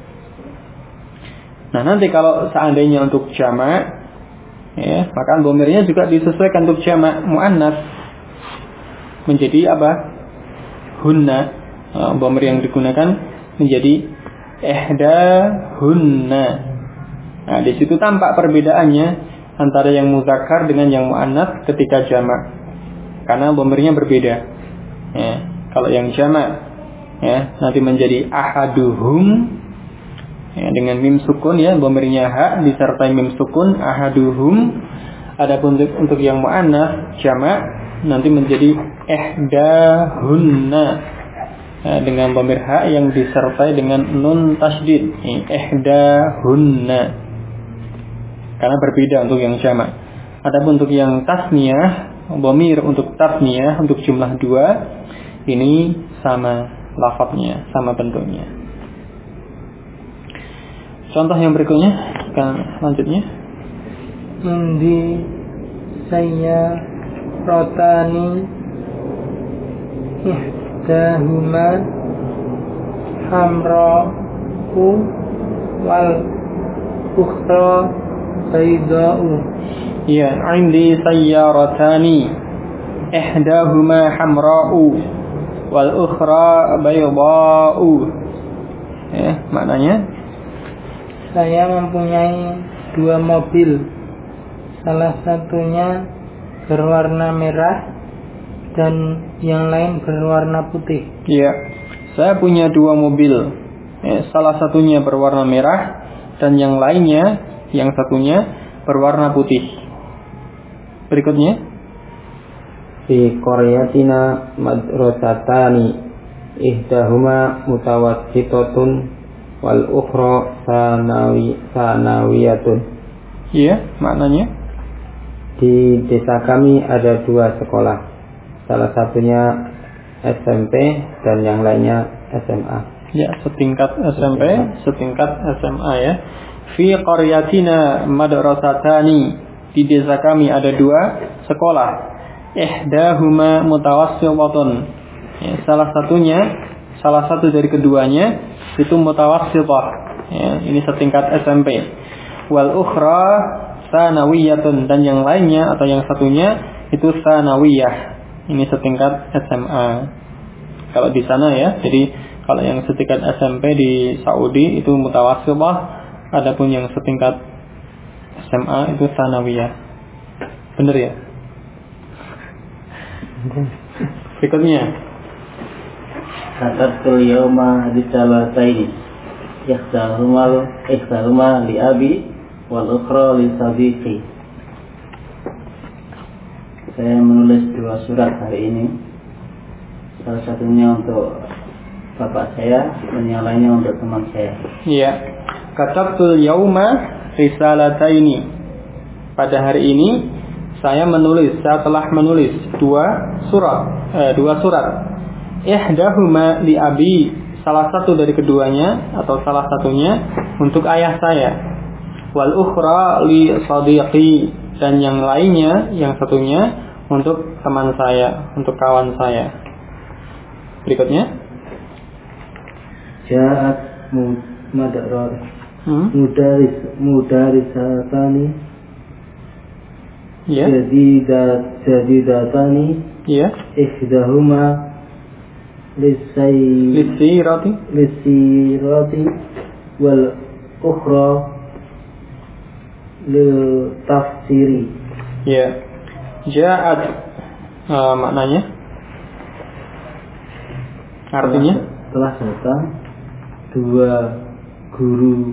Nah, nanti kalau seandainya untuk jamak, ya, maka dhamirnya juga disesuaikan untuk jamak muannas menjadi apa? Hunna. Dhamir yang digunakan menjadi ihdahunna. Nah, di situ tampak perbedaannya antara yang muzakkar dengan yang muannas ketika jamak. Karena dhamirnya berbeda. Ya, kalau yang jamak ya nanti menjadi ahaduhum ya, dengan mim sukun ya, dhamirnya ha disertai mim sukun ahaduhum. Adapun untuk yang muannas jamak nanti menjadi ihdahunna ya, dengan dhamir ha yang disertai dengan nun tasydid ihdahunna, karena berbeda untuk yang jamak. Adapun untuk yang tasniyah, dhamir untuk tasniyah untuk jumlah dua ini sama lafadznya, sama bentuknya. Contoh yang berikutnya, selanjutnya. Indi saya rotani ihdahuma hamra'u wal ukhra bayda'u. Ya, indi sayyaratani ihdahuma hamra'u wal ukhra bayda'u. Ya, maknanya saya mempunyai dua mobil, salah satunya berwarna merah dan yang lain berwarna putih. Ya, saya punya dua mobil, ya, salah satunya berwarna merah dan yang lainnya, yang satunya berwarna putih. Berikutnya, fi qaryatina madrasatani ihdahuma mutawassitatun wal ukhra sanawiyatun. Iya, maknanya di desa kami ada dua sekolah, salah satunya SMP dan yang lainnya SMA. Ya, setingkat SMP, setingkat SMA ya. Fi qaryatina madrasatani, di desa kami ada dua sekolah. Ihdahuma mutawassitatun. Ya, salah satu dari keduanya itu mutawassithah. Ya, ini setingkat SMP. Wal ukhra sanawiyatun, dan yang lainnya atau yang satunya itu sanawiyah. Ini setingkat SMA. Kalau di sana ya, jadi kalau yang setingkat SMP di Saudi itu mutawassithah, adapun yang setingkat SMA itu sanawiyah. Benar ya? Berikutnya. Katabtul yawma risalataini. Ihdahuma li abi wal ukhra li sadiqi. Saya menulis 2 surat hari ini. Salah satunya untuk bapak saya dan yang lainnya untuk teman saya. Iya. Katabtul yauma risalataini. Pada hari ini saya telah menulis 2 surat. Ihdahuma li abi, salah satu dari keduanya atau salah satunya untuk ayah saya. Wal ukhra li sadiqi, dan yang lainnya, yang satunya untuk teman saya, untuk kawan saya. Berikutnya. Ja'at mudarisatani jadidatani ihdahuma lisirati wal ukhra lil tafsiri. Ya. Ja'at maknanya, artinya telah datang dua guru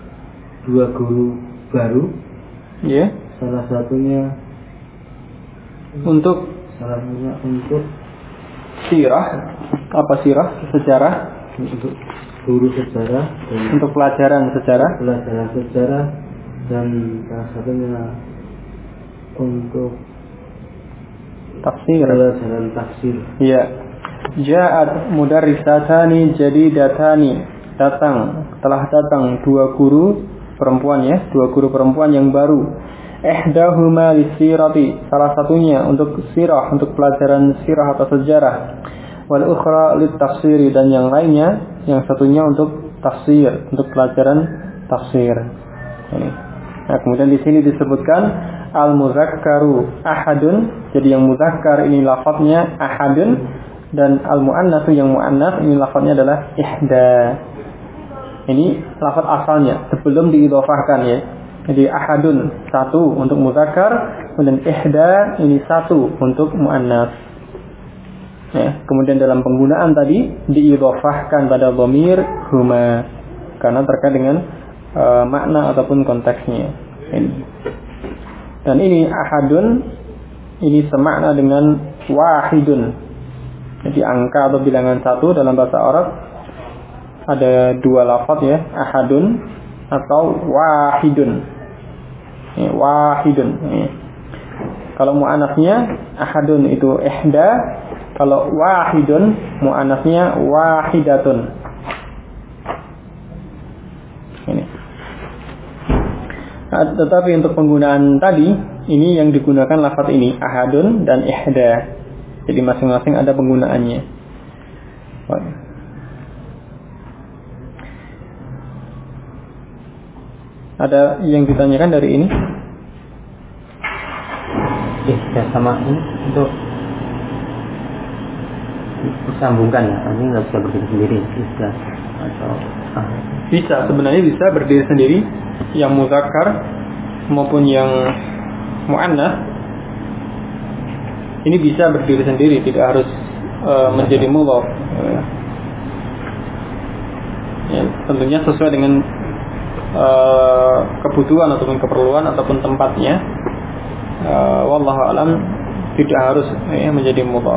baru. ya. Salah satunya untuk sirah. Apa sirah? Sejarah. Untuk guru sejarah dan untuk pelajaran sejarah dan salah satunya untuk tafsir. pelajaran tafsir. Ya. Ja'at mudarrisatani jadidatani. Telah datang 2 guru perempuan, ya, 2 guru perempuan yang baru. Ihdahuma lisirati, salah satunya untuk sirah, untuk pelajaran sirah atau sejarah. Wal ukhra litafsiri, dan yang lainnya, yang satunya untuk tafsir, untuk pelajaran tafsir. Ini. Nah, kemudian di sini disebutkan al-muzakkaru ahadun. Jadi yang muzakkar ini lafadznya ahadun, dan al-muannatsu yang muannats ini lafadznya adalah ihda. Ini lafaz asalnya sebelum diidhofahkan, ya. Jadi ahadun 1 untuk muzakkar, kemudian ihda ini 1 untuk muannats. Ya, kemudian dalam penggunaan tadi diidhofahkan pada dhamir huma karena terkait dengan makna ataupun konteksnya. Ini. Dan ini ahadun ini semakna dengan wahidun. Jadi angka atau bilangan 1 dalam bahasa Arab ada 2 lafaz, ya, ahadun atau wahidun. Ya, wahidun. Ya. Kalau muannasnya ahadun itu ihda, kalau wahidun muannasnya wahidatun. Ini. Nah, tetapi untuk penggunaan tadi ini yang digunakan lafaz ini ahadun dan ihda. Jadi masing-masing ada penggunaannya. Ada yang ditanyakan dari ini? Ihda sama ini untuk disambungkan, ya. Ini nggak bisa berdiri sendiri, ihda atau Bisa, sebenarnya bisa berdiri sendiri, yang muzakkar maupun yang muannats. Ini bisa berdiri sendiri, tidak harus menjadi mudhaf. Ya, tentunya sesuai dengan kebutuhan ataupun keperluan ataupun tempatnya. Wallahu alam, tidak harus menjadi mudhaf.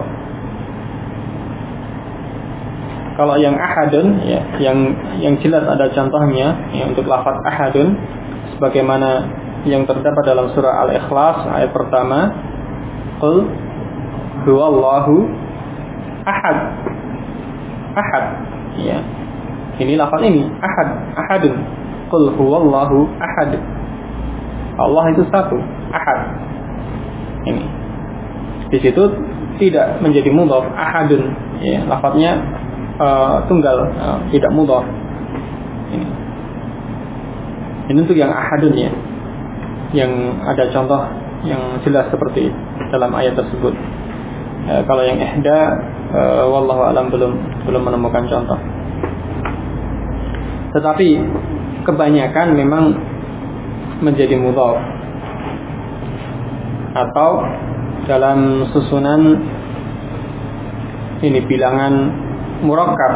Kalau yang ahadun, ya, yang jelas ada contohnya, ya, untuk lafaz ahadun sebagaimana yang terdapat dalam surah Al-Ikhlas ayat pertama, qul huwallahu ahad. Ahad, ya. Ini lafaz ini ahadun. Qul huwallahu ahad. Allah itu 1, ahad. Ini. Di situ tidak menjadi mudhaf, ahadun, ya, lafaznya tunggal, tidak mudhaf. Ini untuk yang ahadun, ya, yang ada contoh yang jelas seperti dalam ayat tersebut. Kalau yang ihda, wallahu alam belum menemukan contoh. Tetapi kebanyakan memang menjadi mudhaf, atau dalam susunan ini bilangan murakkab.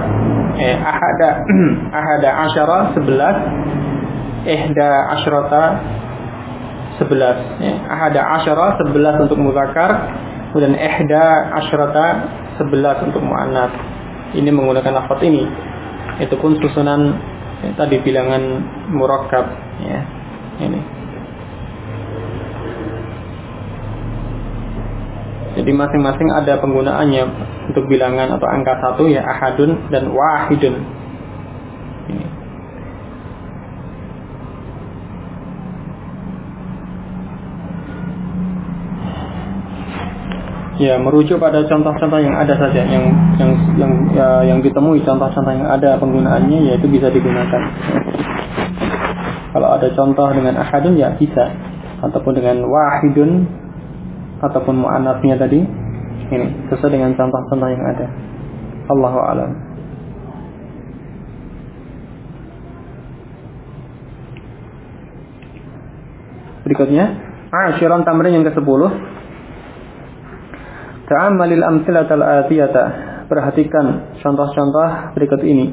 Ahada asyara 11, ihda asyrata 11. Ahada asyara 11 untuk muzakkar, kemudian ihda asyrata 11 untuk muannats. Ini menggunakan lafaz ini. Itu pun susunan tadi bilangan murakkab, ya. Ini. Jadi masing-masing ada penggunaannya untuk bilangan atau angka 1, ya, ahadun dan wahidun. Ini. Ya, merujuk pada contoh-contoh yang ada saja, yang ditemui contoh-contoh yang ada penggunaannya, yaitu bisa digunakan. Kalau ada contoh dengan ahadun, ya bisa, ataupun dengan wahidun, ataupun mu'annasnya tadi, ini sesuai dengan contoh-contoh yang ada. Allahu a'lam. Berikutnya, asyiran tamrin yang ke-10. Ta'ammalil amtsilatal atiyata. Perhatikan contoh-contoh berikut ini.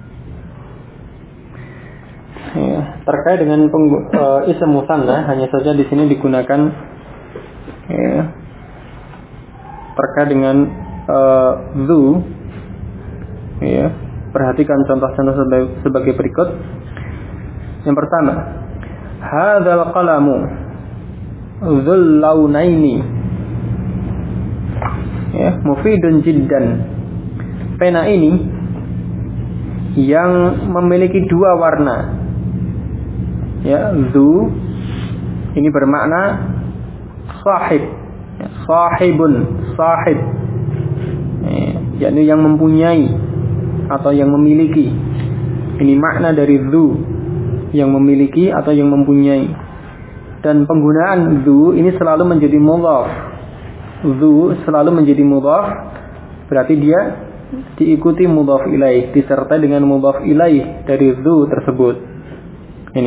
Ya, terkait dengan ism musanna, hanya saja di sini digunakan, ya, terkait dengan zu. Ya, perhatikan contoh-contoh sebagai berikut. Yang pertama, hadzal qalamu dzul launaini. Ya, mufidun jiddan. Pena ini yang memiliki dua warna. Ya, zu ini bermakna sahib. Ya, sahibun, sahib. Ya, yakni yang mempunyai atau yang memiliki. Ini makna dari zu, yang memiliki atau yang mempunyai. Dan penggunaan zu ini selalu menjadi mudhaf. Zu selalu menjadi mudhaf, berarti dia diikuti mudhaf ilaih, disertai dengan mudhaf ilaih dari zu tersebut. Ini.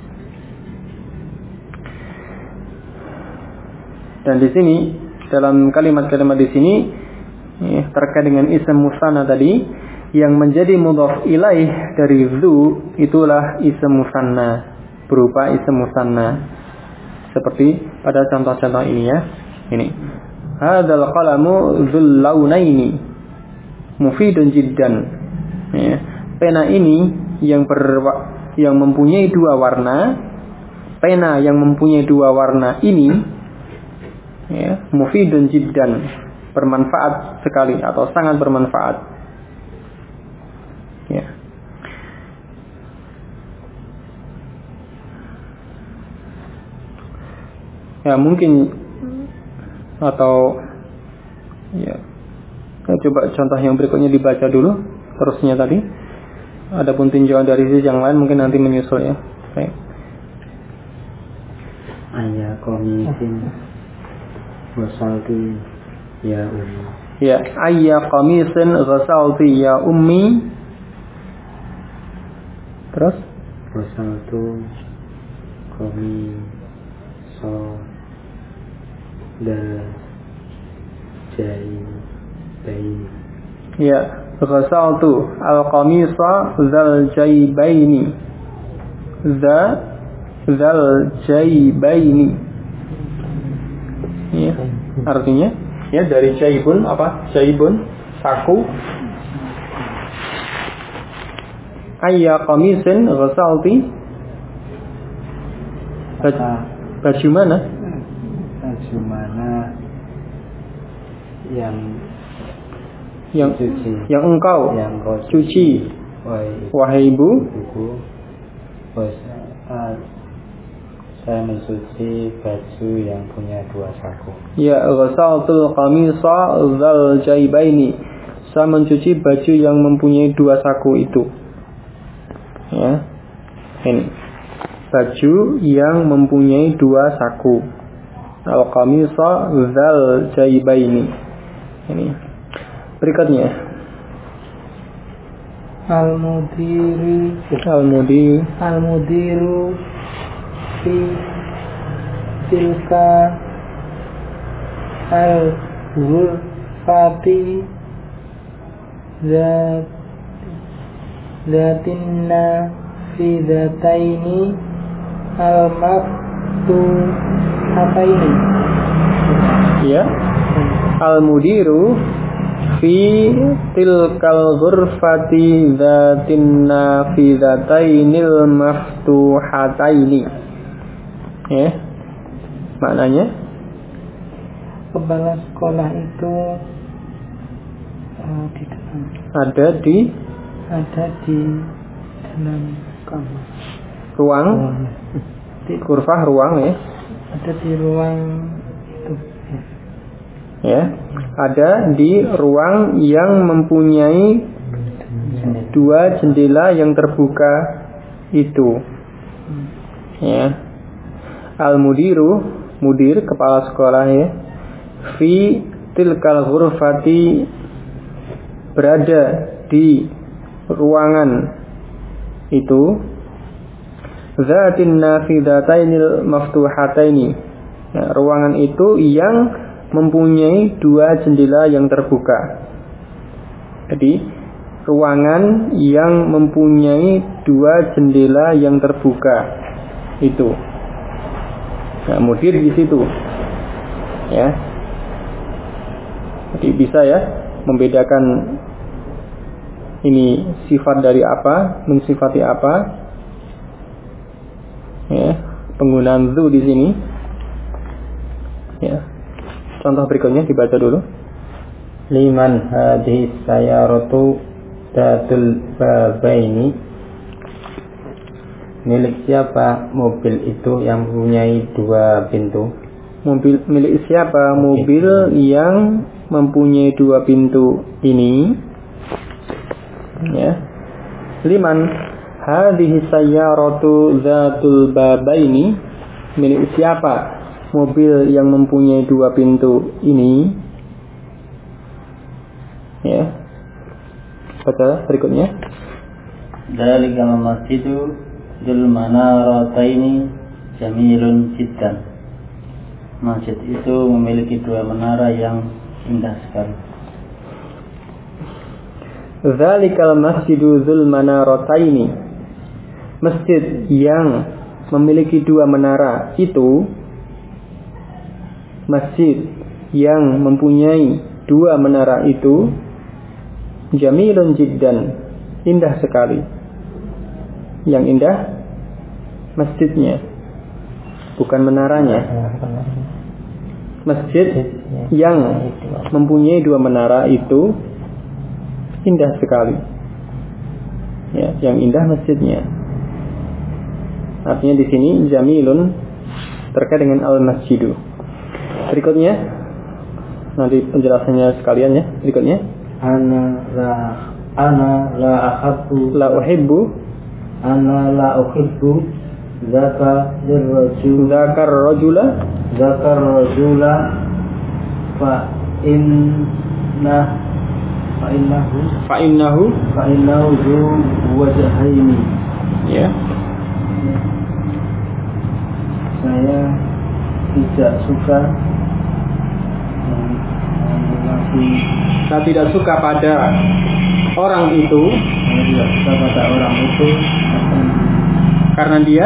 Dan di sini dalam kalimat-kalimat di sini, ya, terkait dengan ism musanna tadi, yang menjadi mudhaf ilaih dari zu itulah ism musanna, berupa ism musanna. Seperti pada contoh-contoh ini, ya. Ini. Hadzal qalamu dzul launaini mufidun jiddan. Ya. Pena ini yang mempunyai dua warna. Pena yang mempunyai dua warna ini, ya, mufidun jiddan, bermanfaat sekali atau sangat bermanfaat. Ya. Ya, mungkin atau, ya, saya coba contoh yang berikutnya dibaca dulu terusnya tadi. Adapun tinjauan dari sisi yang lain mungkin nanti menyusul, ya. Baik. Ayah komisin ghasalti ya ummi. Ya, ayya qamisin ghasalti ya ummi. Terus Ghasaltu qamiso dal jaybaini. ya, ghasaltu al-qamisa dzal jaybaini. Dzal jaybaini. Ya, artinya, ya, dari jaybun apa? Jaybun, saku. Ayya qamisin ghasalti. Baju mana? Baju mana yang cuci, yang engkau cuci, wahai ibu. Saya mencuci baju yang punya dua saku. Ya, ghasaltul qamisa dzal jaybaini. Saya mencuci baju yang mempunyai dua saku itu. Ya. Ini. Baju yang mempunyai dua saku. Al-qamisa dzal jaybaini. Ini. Berikutnya. Al-mudiru fi tilka al-ghurfati zatinna fi zataini al-maftuhataini. Ya. Al-mudiru fi tilkal ghurfati zatinna fi zatainil maftuhataini. Ya. Maknanya kepala sekolah itu ada di dalam kamar. Ruang. Kurvah ruang ya. Ada di ruang itu. Ya. Ada di ruang yang mempunyai 2 jendela yang terbuka itu. Ya. Al-mudiru, mudir kepala sekolah ya. Fi tilkal ghurfati, berada di ruangan itu. Zatin nafidatainil maftuhataini, ya, ruangan itu yang mempunyai 2 jendela yang terbuka. Jadi ruangan yang mempunyai 2 jendela yang terbuka itu. Nah, mudir di situ. Ya. Jadi bisa ya membedakan ini sifat dari apa, mensifati apa. Ya, penggunaan zu di sini. Ya. Contoh berikutnya dibaca dulu. Liman hadhihi sayyaratu datul babaini. Milik siapa mobil itu yang mempunyai 2 pintu? Milik siapa mobil yang mempunyai 2 pintu ini? Ya. Liman hadhihi sayyaratu dzatul babaini, milik siapa mobil yang mempunyai 2 pintu ini? Ya. Baca berikutnya. Dalikal masjidu dzul manarataini jamilun jiddan. Masjid itu memiliki 2 menara yang indah sekali. Dzalikal masjidu dzul manarataini, masjid yang memiliki 2 menara itu, masjid yang mempunyai 2 menara itu, jamilun jiddan, indah sekali. Yang indah masjidnya, bukan menaranya. Masjid yang mempunyai 2 menara itu indah sekali. Ya, yang indah masjidnya. Artinya di sini jamilun terkait dengan al-masjidu. Berikutnya nanti penjelasannya sekalian ya. Berikutnya Ana la uhibbu zakar rajula fa innahu zu wajhaini. Ya. Saya tidak suka Saya tidak suka pada orang itu. Saya tidak suka pada orang itu karena dia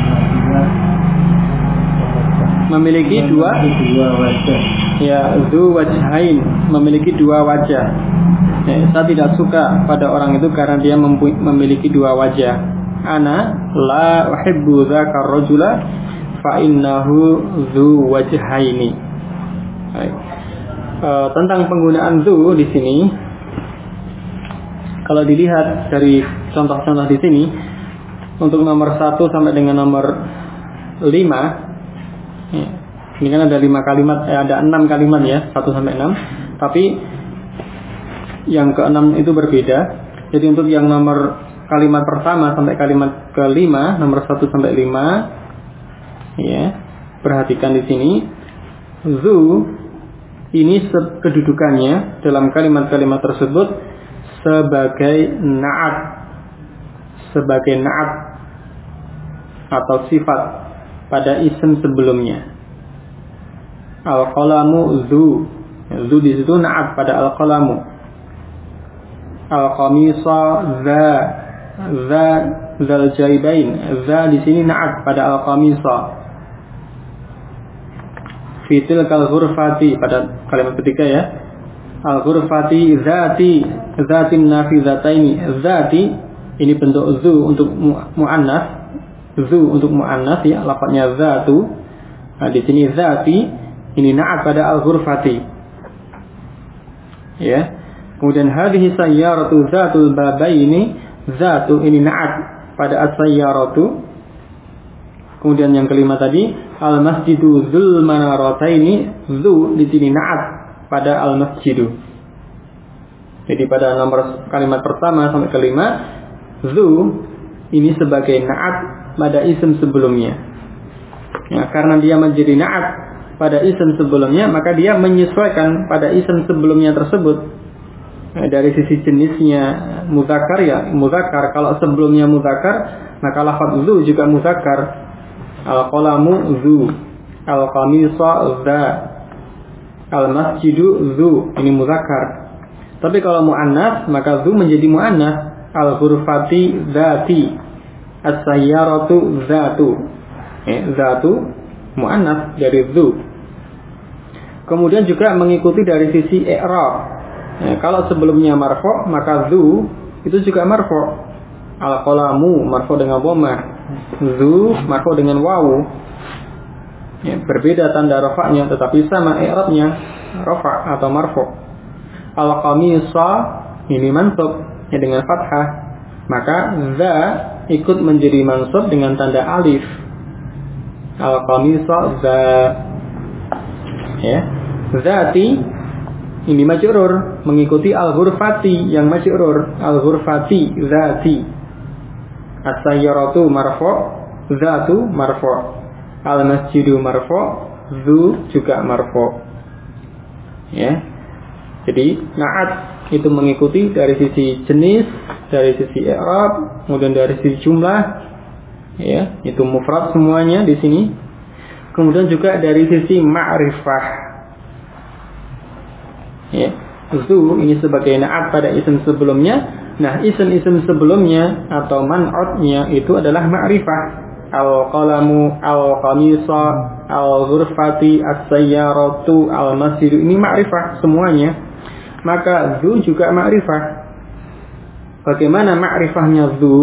memiliki 2 wajah. Ya, zu wajhain, memiliki 2 wajah. Ya, saya tidak suka pada orang itu karena dia memiliki 2 wajah. Ana la uhibbu dzakar rajula fa innahu zu wajhaini. Baik. Tentang penggunaan zu di sini, kalau dilihat dari contoh-contoh di sini, untuk nomor 1 sampai dengan nomor 5, ya, ini kan ada 5 kalimat, ada 6 kalimat ya, 1 sampai 6. Tapi yang ke-6 itu berbeda. Jadi untuk yang nomor kalimat pertama sampai kalimat ke-5, nomor 1 sampai 5, ya, perhatikan di sini, zu ini kedudukannya dalam kalimat-kalimat tersebut sebagai na'at atau sifat pada isim sebelumnya. Al-qalamu zu di situ na'at pada al-qalamu. Al-qamisa dzal jaibain. Dza di sini na'at pada al-qamisa. Fi tilkal ghurfati pada kalimat ketiga ya. Al-ghurfati dzatin nafizataini. Dzati ini bentuk zu untuk muannas. Zu untuk muannas ya, lafadznya dzatu. Nah, di sini dzati ini na'at pada al-ghurfati. Ya. Kemudian hadhihi sayyaratu dzatul babaini, dzatu ini na'at pada as-sayyaratu. Kemudian yang kelima tadi al-masjidu dzul manarataini, dzu di sini na'at pada al-masjidu. Jadi pada nomor kalimat pertama sampai kelima, dzu ini sebagai na'at pada isim sebelumnya. Ya, karena dia menjadi na'at pada isim sebelumnya, maka dia menyesuaikan pada isim sebelumnya tersebut. Dari sisi jenisnya muzakkar ya muzakkar. Kalau sebelumnya muzakkar, maka lafaz zu juga muzakkar. Al-qalamu zu, al-qamisa dza, al-masjidu zu, ini muzakkar. Tapi kalau muannas, maka zu menjadi muannas. Al-ghurfati dzati, as-sayyaratu dzatu. Dzatu muannas dari zu. Kemudian juga mengikuti dari sisi i'rab. Kalau sebelumnya marfu', maka zu itu juga marfu'. Al-qalamu marfu' dengan dhammah, zu marfu' dengan wawu. Ya, berbeda tanda rafa'nya tetapi sama i'rabnya, rafa' atau marfu'. Al-qamisa ini mansub ya dengan fathah. Maka za ikut menjadi mansub dengan tanda alif. Al-qamisa za. Ya. Zati ini majrur mengikuti al-ghurfati yang majrur. Al-ghurfati dzati. As-sayyaratu marfu', dzatu marfu'. Al-masjidu marfu', dzu juga marfu'. Ya. Jadi na'at itu mengikuti dari sisi jenis, dari sisi i'rab, kemudian dari sisi jumlah. Ya, itu mufrad semuanya di sini. Kemudian juga dari sisi ma'rifah. Ya, zu ini sebagai na'at pada isim sebelumnya. Nah, isim-isim sebelumnya atau man'utnya itu adalah ma'rifah. Al-qalamu, al-qamisa, al-ghurfati, as-sayyaratu, al-masjidu, ini ma'rifah semuanya. Maka zu juga ma'rifah. Bagaimana ma'rifahnya zu?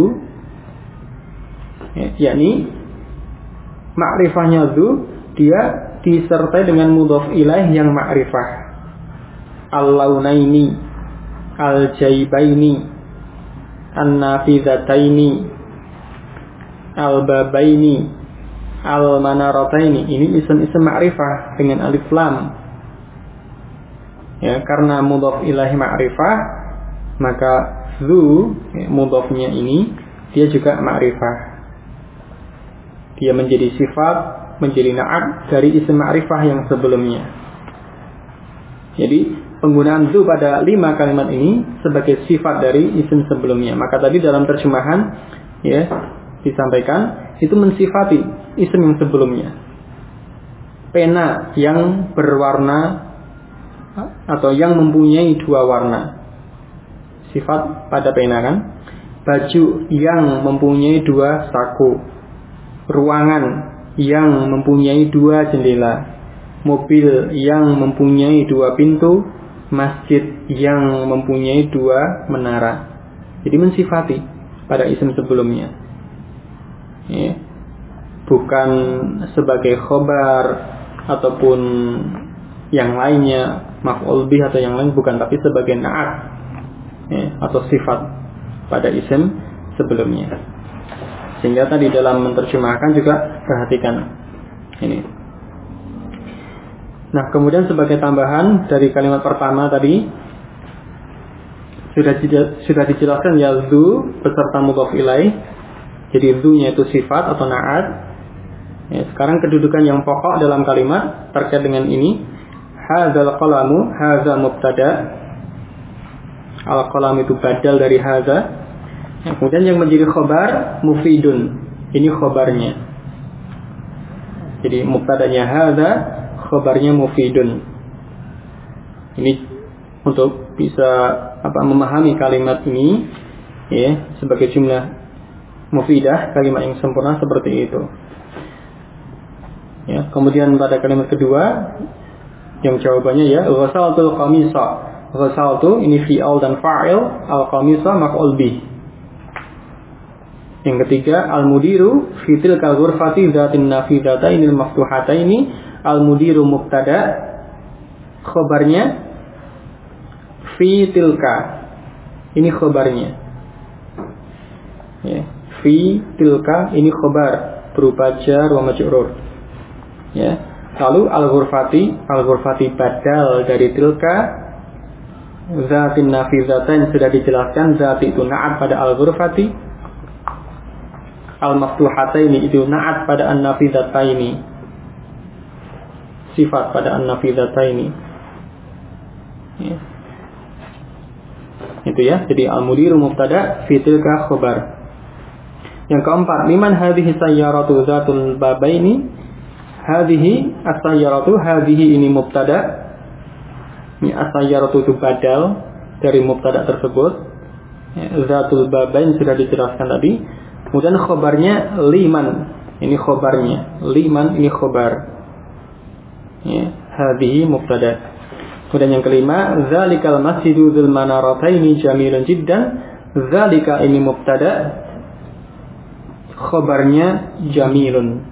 Ya, yakni ma'rifahnya zu dia disertai dengan mudhaf ilaih yang ma'rifah. Al-launaini, al-jaibaini, an-nafizataini, al-babaini, al-manarataini. Ini isim-isim ma'rifah dengan alif lam. Ya, karena mudhaf ilahi ma'rifah, maka zu mudhafnya ini dia juga ma'rifah. Dia menjadi sifat, menjadi na'at dari isim ma'rifah yang sebelumnya. Jadi penggunaan zu pada 5 kalimat ini sebagai sifat dari isim sebelumnya. Maka tadi dalam terjemahan ya disampaikan itu mensifati isim yang sebelumnya. Pena yang berwarna atau yang mempunyai 2 warna. Sifat pada pena kan. Baju yang mempunyai 2 saku. Ruangan yang mempunyai 2 jendela. Mobil yang mempunyai 2 pintu. Masjid yang mempunyai 2 menara. Jadi mensifati pada isim sebelumnya. Ya. Bukan sebagai khobar ataupun yang lainnya, maf'ul bih atau yang lain, bukan, tapi sebagai na'at ya, atau sifat pada isim sebelumnya. Sehingga tadi dalam menerjemahkan juga perhatikan ini. Nah, kemudian sebagai tambahan dari kalimat pertama tadi sudah dijelaskan ya zu beserta mudhaf ilaih. Jadi zu-nya itu sifat atau na'at. Ya, sekarang kedudukan yang pokok dalam kalimat terkait dengan ini. Hadzal qalamu, hadza mubtada. Al-qalam itu badal dari hadza. Ya, kemudian yang menjadi khobar mufidun. Ini khobarnya. Jadi mubtadanya hadza, khobarnya mufidun. Ini untuk bisa memahami kalimat ini ya sebagai jumlah mufidah, kalimat yang sempurna seperti itu. Ya, kemudian pada kalimat kedua yang jawabannya ya ghasaltul qamisa. Ghasaltu ini fi'al dan fa'il, al-qamisa maf'ul bih. Yang ketiga al-mudiru fi tilka ghurfati dzatin nafidatainil maftuhataini. Al-mudiru mubtada, khabarnya fi tilka. Ini khabarnya. Ya, fi tilka ini khabar berupa jar wa majrur. Ya. Lalu al-ghurfati badal dari tilka. Zatin nafizatain sudah dijelaskan, zati itu na'at pada al-ghurfati. Al-maftuhataini itu na'at pada an-nafizataini, sifat pada an-nafizataini ya. Itu ya. Jadi al-mudiru mubtada, fi tilka khabar. Yang keempat, liman hadhihi sayyaratu zatul babaini. Hadhihi as-sayyaratu, hadhihi ini mubtada. Ini as-sayyaratu itu badal dari mubtada tersebut ya, zatul babain sudah dijelaskan tadi. Kemudian khobarnya liman, ini khobarnya, liman ini khobar ya, hadhihi mubtada. Kemudian yang kelima, zalikal masjidu dzul manarataini jamilun jiddan. Zalika ini mubtada, khobarnya jamilun.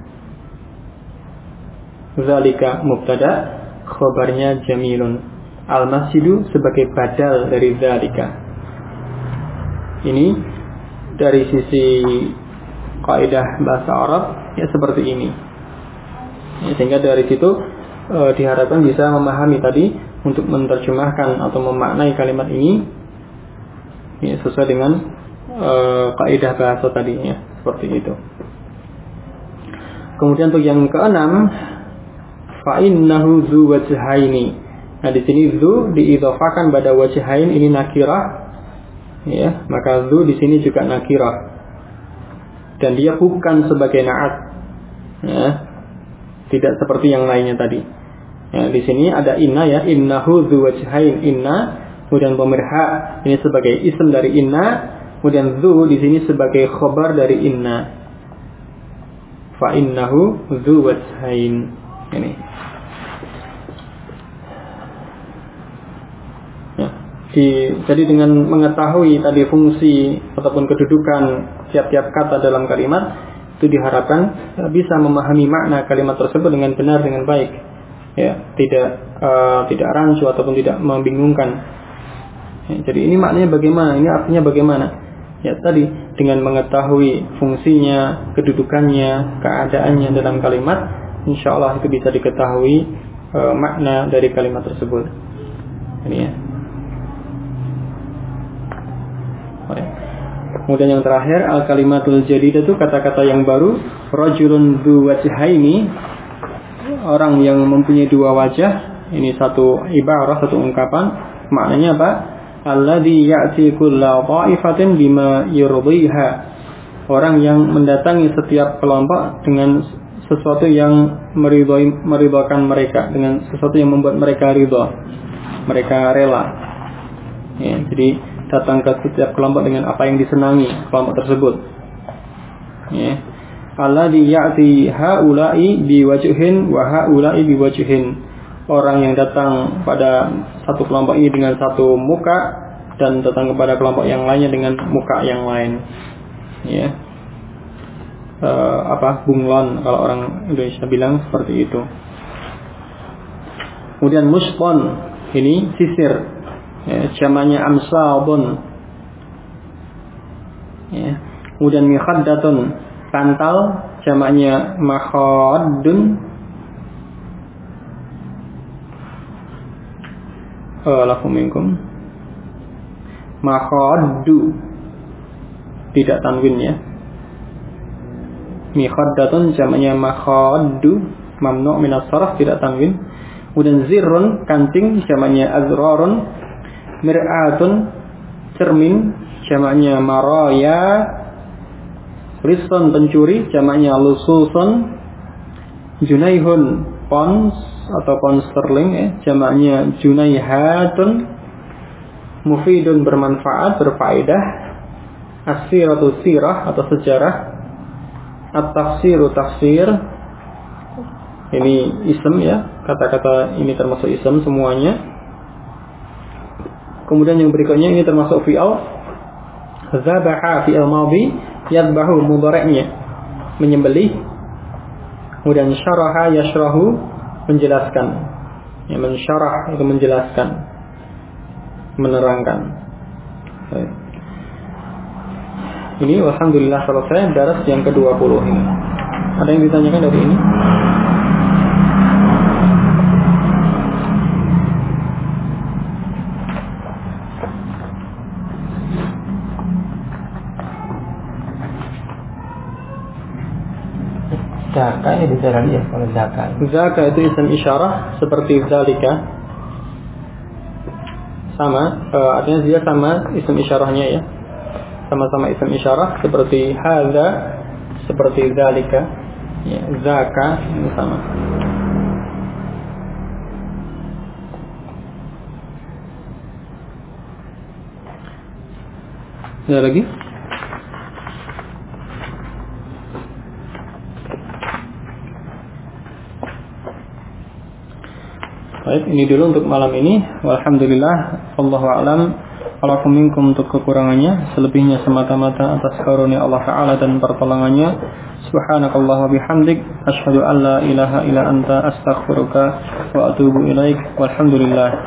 Zalika mubtada, khobarnya jamilun. Al-masjidu sebagai badal dari zalika. Ini dari sisi kaidah bahasa Arab ya seperti ini. Ya, sehingga dari situ diharapkan bisa memahami tadi untuk menerjemahkan atau memaknai kalimat ini ya, sesuai dengan kaidah bahasa tadinya seperti itu. Kemudian untuk yang keenam, fa innahu dzu wajhaini. Nah di sini dzu diidhafakan pada wajhain, ini nakirah. Ya, maka dzu di sini juga nakirah. Dan dia bukan sebagai na'at. Ya. Tidak seperti yang lainnya tadi. Ya, di sini ada inna ya, innahu dzu wajhain, inna, kemudian pemirha ini sebagai isim dari inna, kemudian dzu di sini sebagai khabar dari inna. Fa innahu dzu wajhain. Ini. Jadi dengan mengetahui tadi fungsi ataupun kedudukan tiap-tiap kata dalam kalimat, itu diharapkan bisa memahami makna kalimat tersebut dengan benar, dengan baik, ya, tidak rancu ataupun tidak membingungkan. Ya, jadi ini maknanya bagaimana, ini artinya bagaimana? Ya tadi dengan mengetahui fungsinya, kedudukannya, keadaannya dalam kalimat, insya Allah itu bisa diketahui makna dari kalimat tersebut. Ini ya. Kemudian yang terakhir, al-kalimatul jadidah itu kata-kata yang baru. Rajulun dzu wajhaini, orang yang mempunyai dua wajah. Ini satu ibarah, satu ungkapan. Maknanya apa? Alladzi ya'ti kulla ta'ifatin bima yurdhiha. Orang yang mendatangi setiap kelompok dengan sesuatu yang meridhakan mereka, dengan sesuatu yang membuat mereka ridha, mereka rela. Ya, jadi datang ke setiap kelompok dengan apa yang disenangi kelompok tersebut. Ya. Alladzi ya'ti haula'i biwajhin wa haula'i biwajhin. Orang yang datang pada satu kelompok ini dengan satu muka dan datang kepada kelompok yang lainnya dengan muka yang lain. Ya. Bunglon kalau orang Indonesia bilang seperti itu. Kemudian mushton, ini sisir. Ya, jamannya amsabun. Ya. Kemudian mikhaddatun, bantal, jamannya makhaddun. Lakum minkum. Makhaddu, tidak tanwin ya. Mikhaddatun jamannya makhaddu, mamnu' min as-sarf, tidak tanwin. Kemudian zirrun, kancing, jamannya azrarun. Mir'atun, cermin, jamaknya maraya. Rizqun, pencuri, jamaknya lususun. Junaihun, pons atau pound sterling ya, jamaknya junaihatun. mufidun bermanfaat, berfaedah, as-siratu sirah atau sejarah, at-tafsiru tafsir. Ini ism ya, kata-kata ini termasuk ism semuanya. Kemudian yang berikutnya ini termasuk fi'al. Zabaha fi'al madhi, yadbahu mudhari'nya, menyembelih. Kemudian syaraha yashrahu, menjelaskan. Ya, mensyarah itu menjelaskan, menerangkan. Ini alhamdulillah selesai daras yang ke-20 ini. Ada yang ditanyakan dari ini? Zaka ya bisa tadi ya, kalau zaka. Zaka itu isim isyarah seperti zalika. Sama, artinya dia sama isim isyarahnya ya. Sama-sama isim isyarah seperti hadza, seperti zalika. Ya, zaka ini sama. Ada lagi? Baik, ini dulu untuk malam ini. Walhamdulillah, wallahu a'lam. Walakum minkum untuk kekurangannya, selebihnya semata-mata atas karunia Allah Ta'ala dan pertolongannya. Subhanakallah wa bihamdik, asyhadu an la ilaha illa anta, astaghfiruka wa atubu ilaik. Walhamdulillah.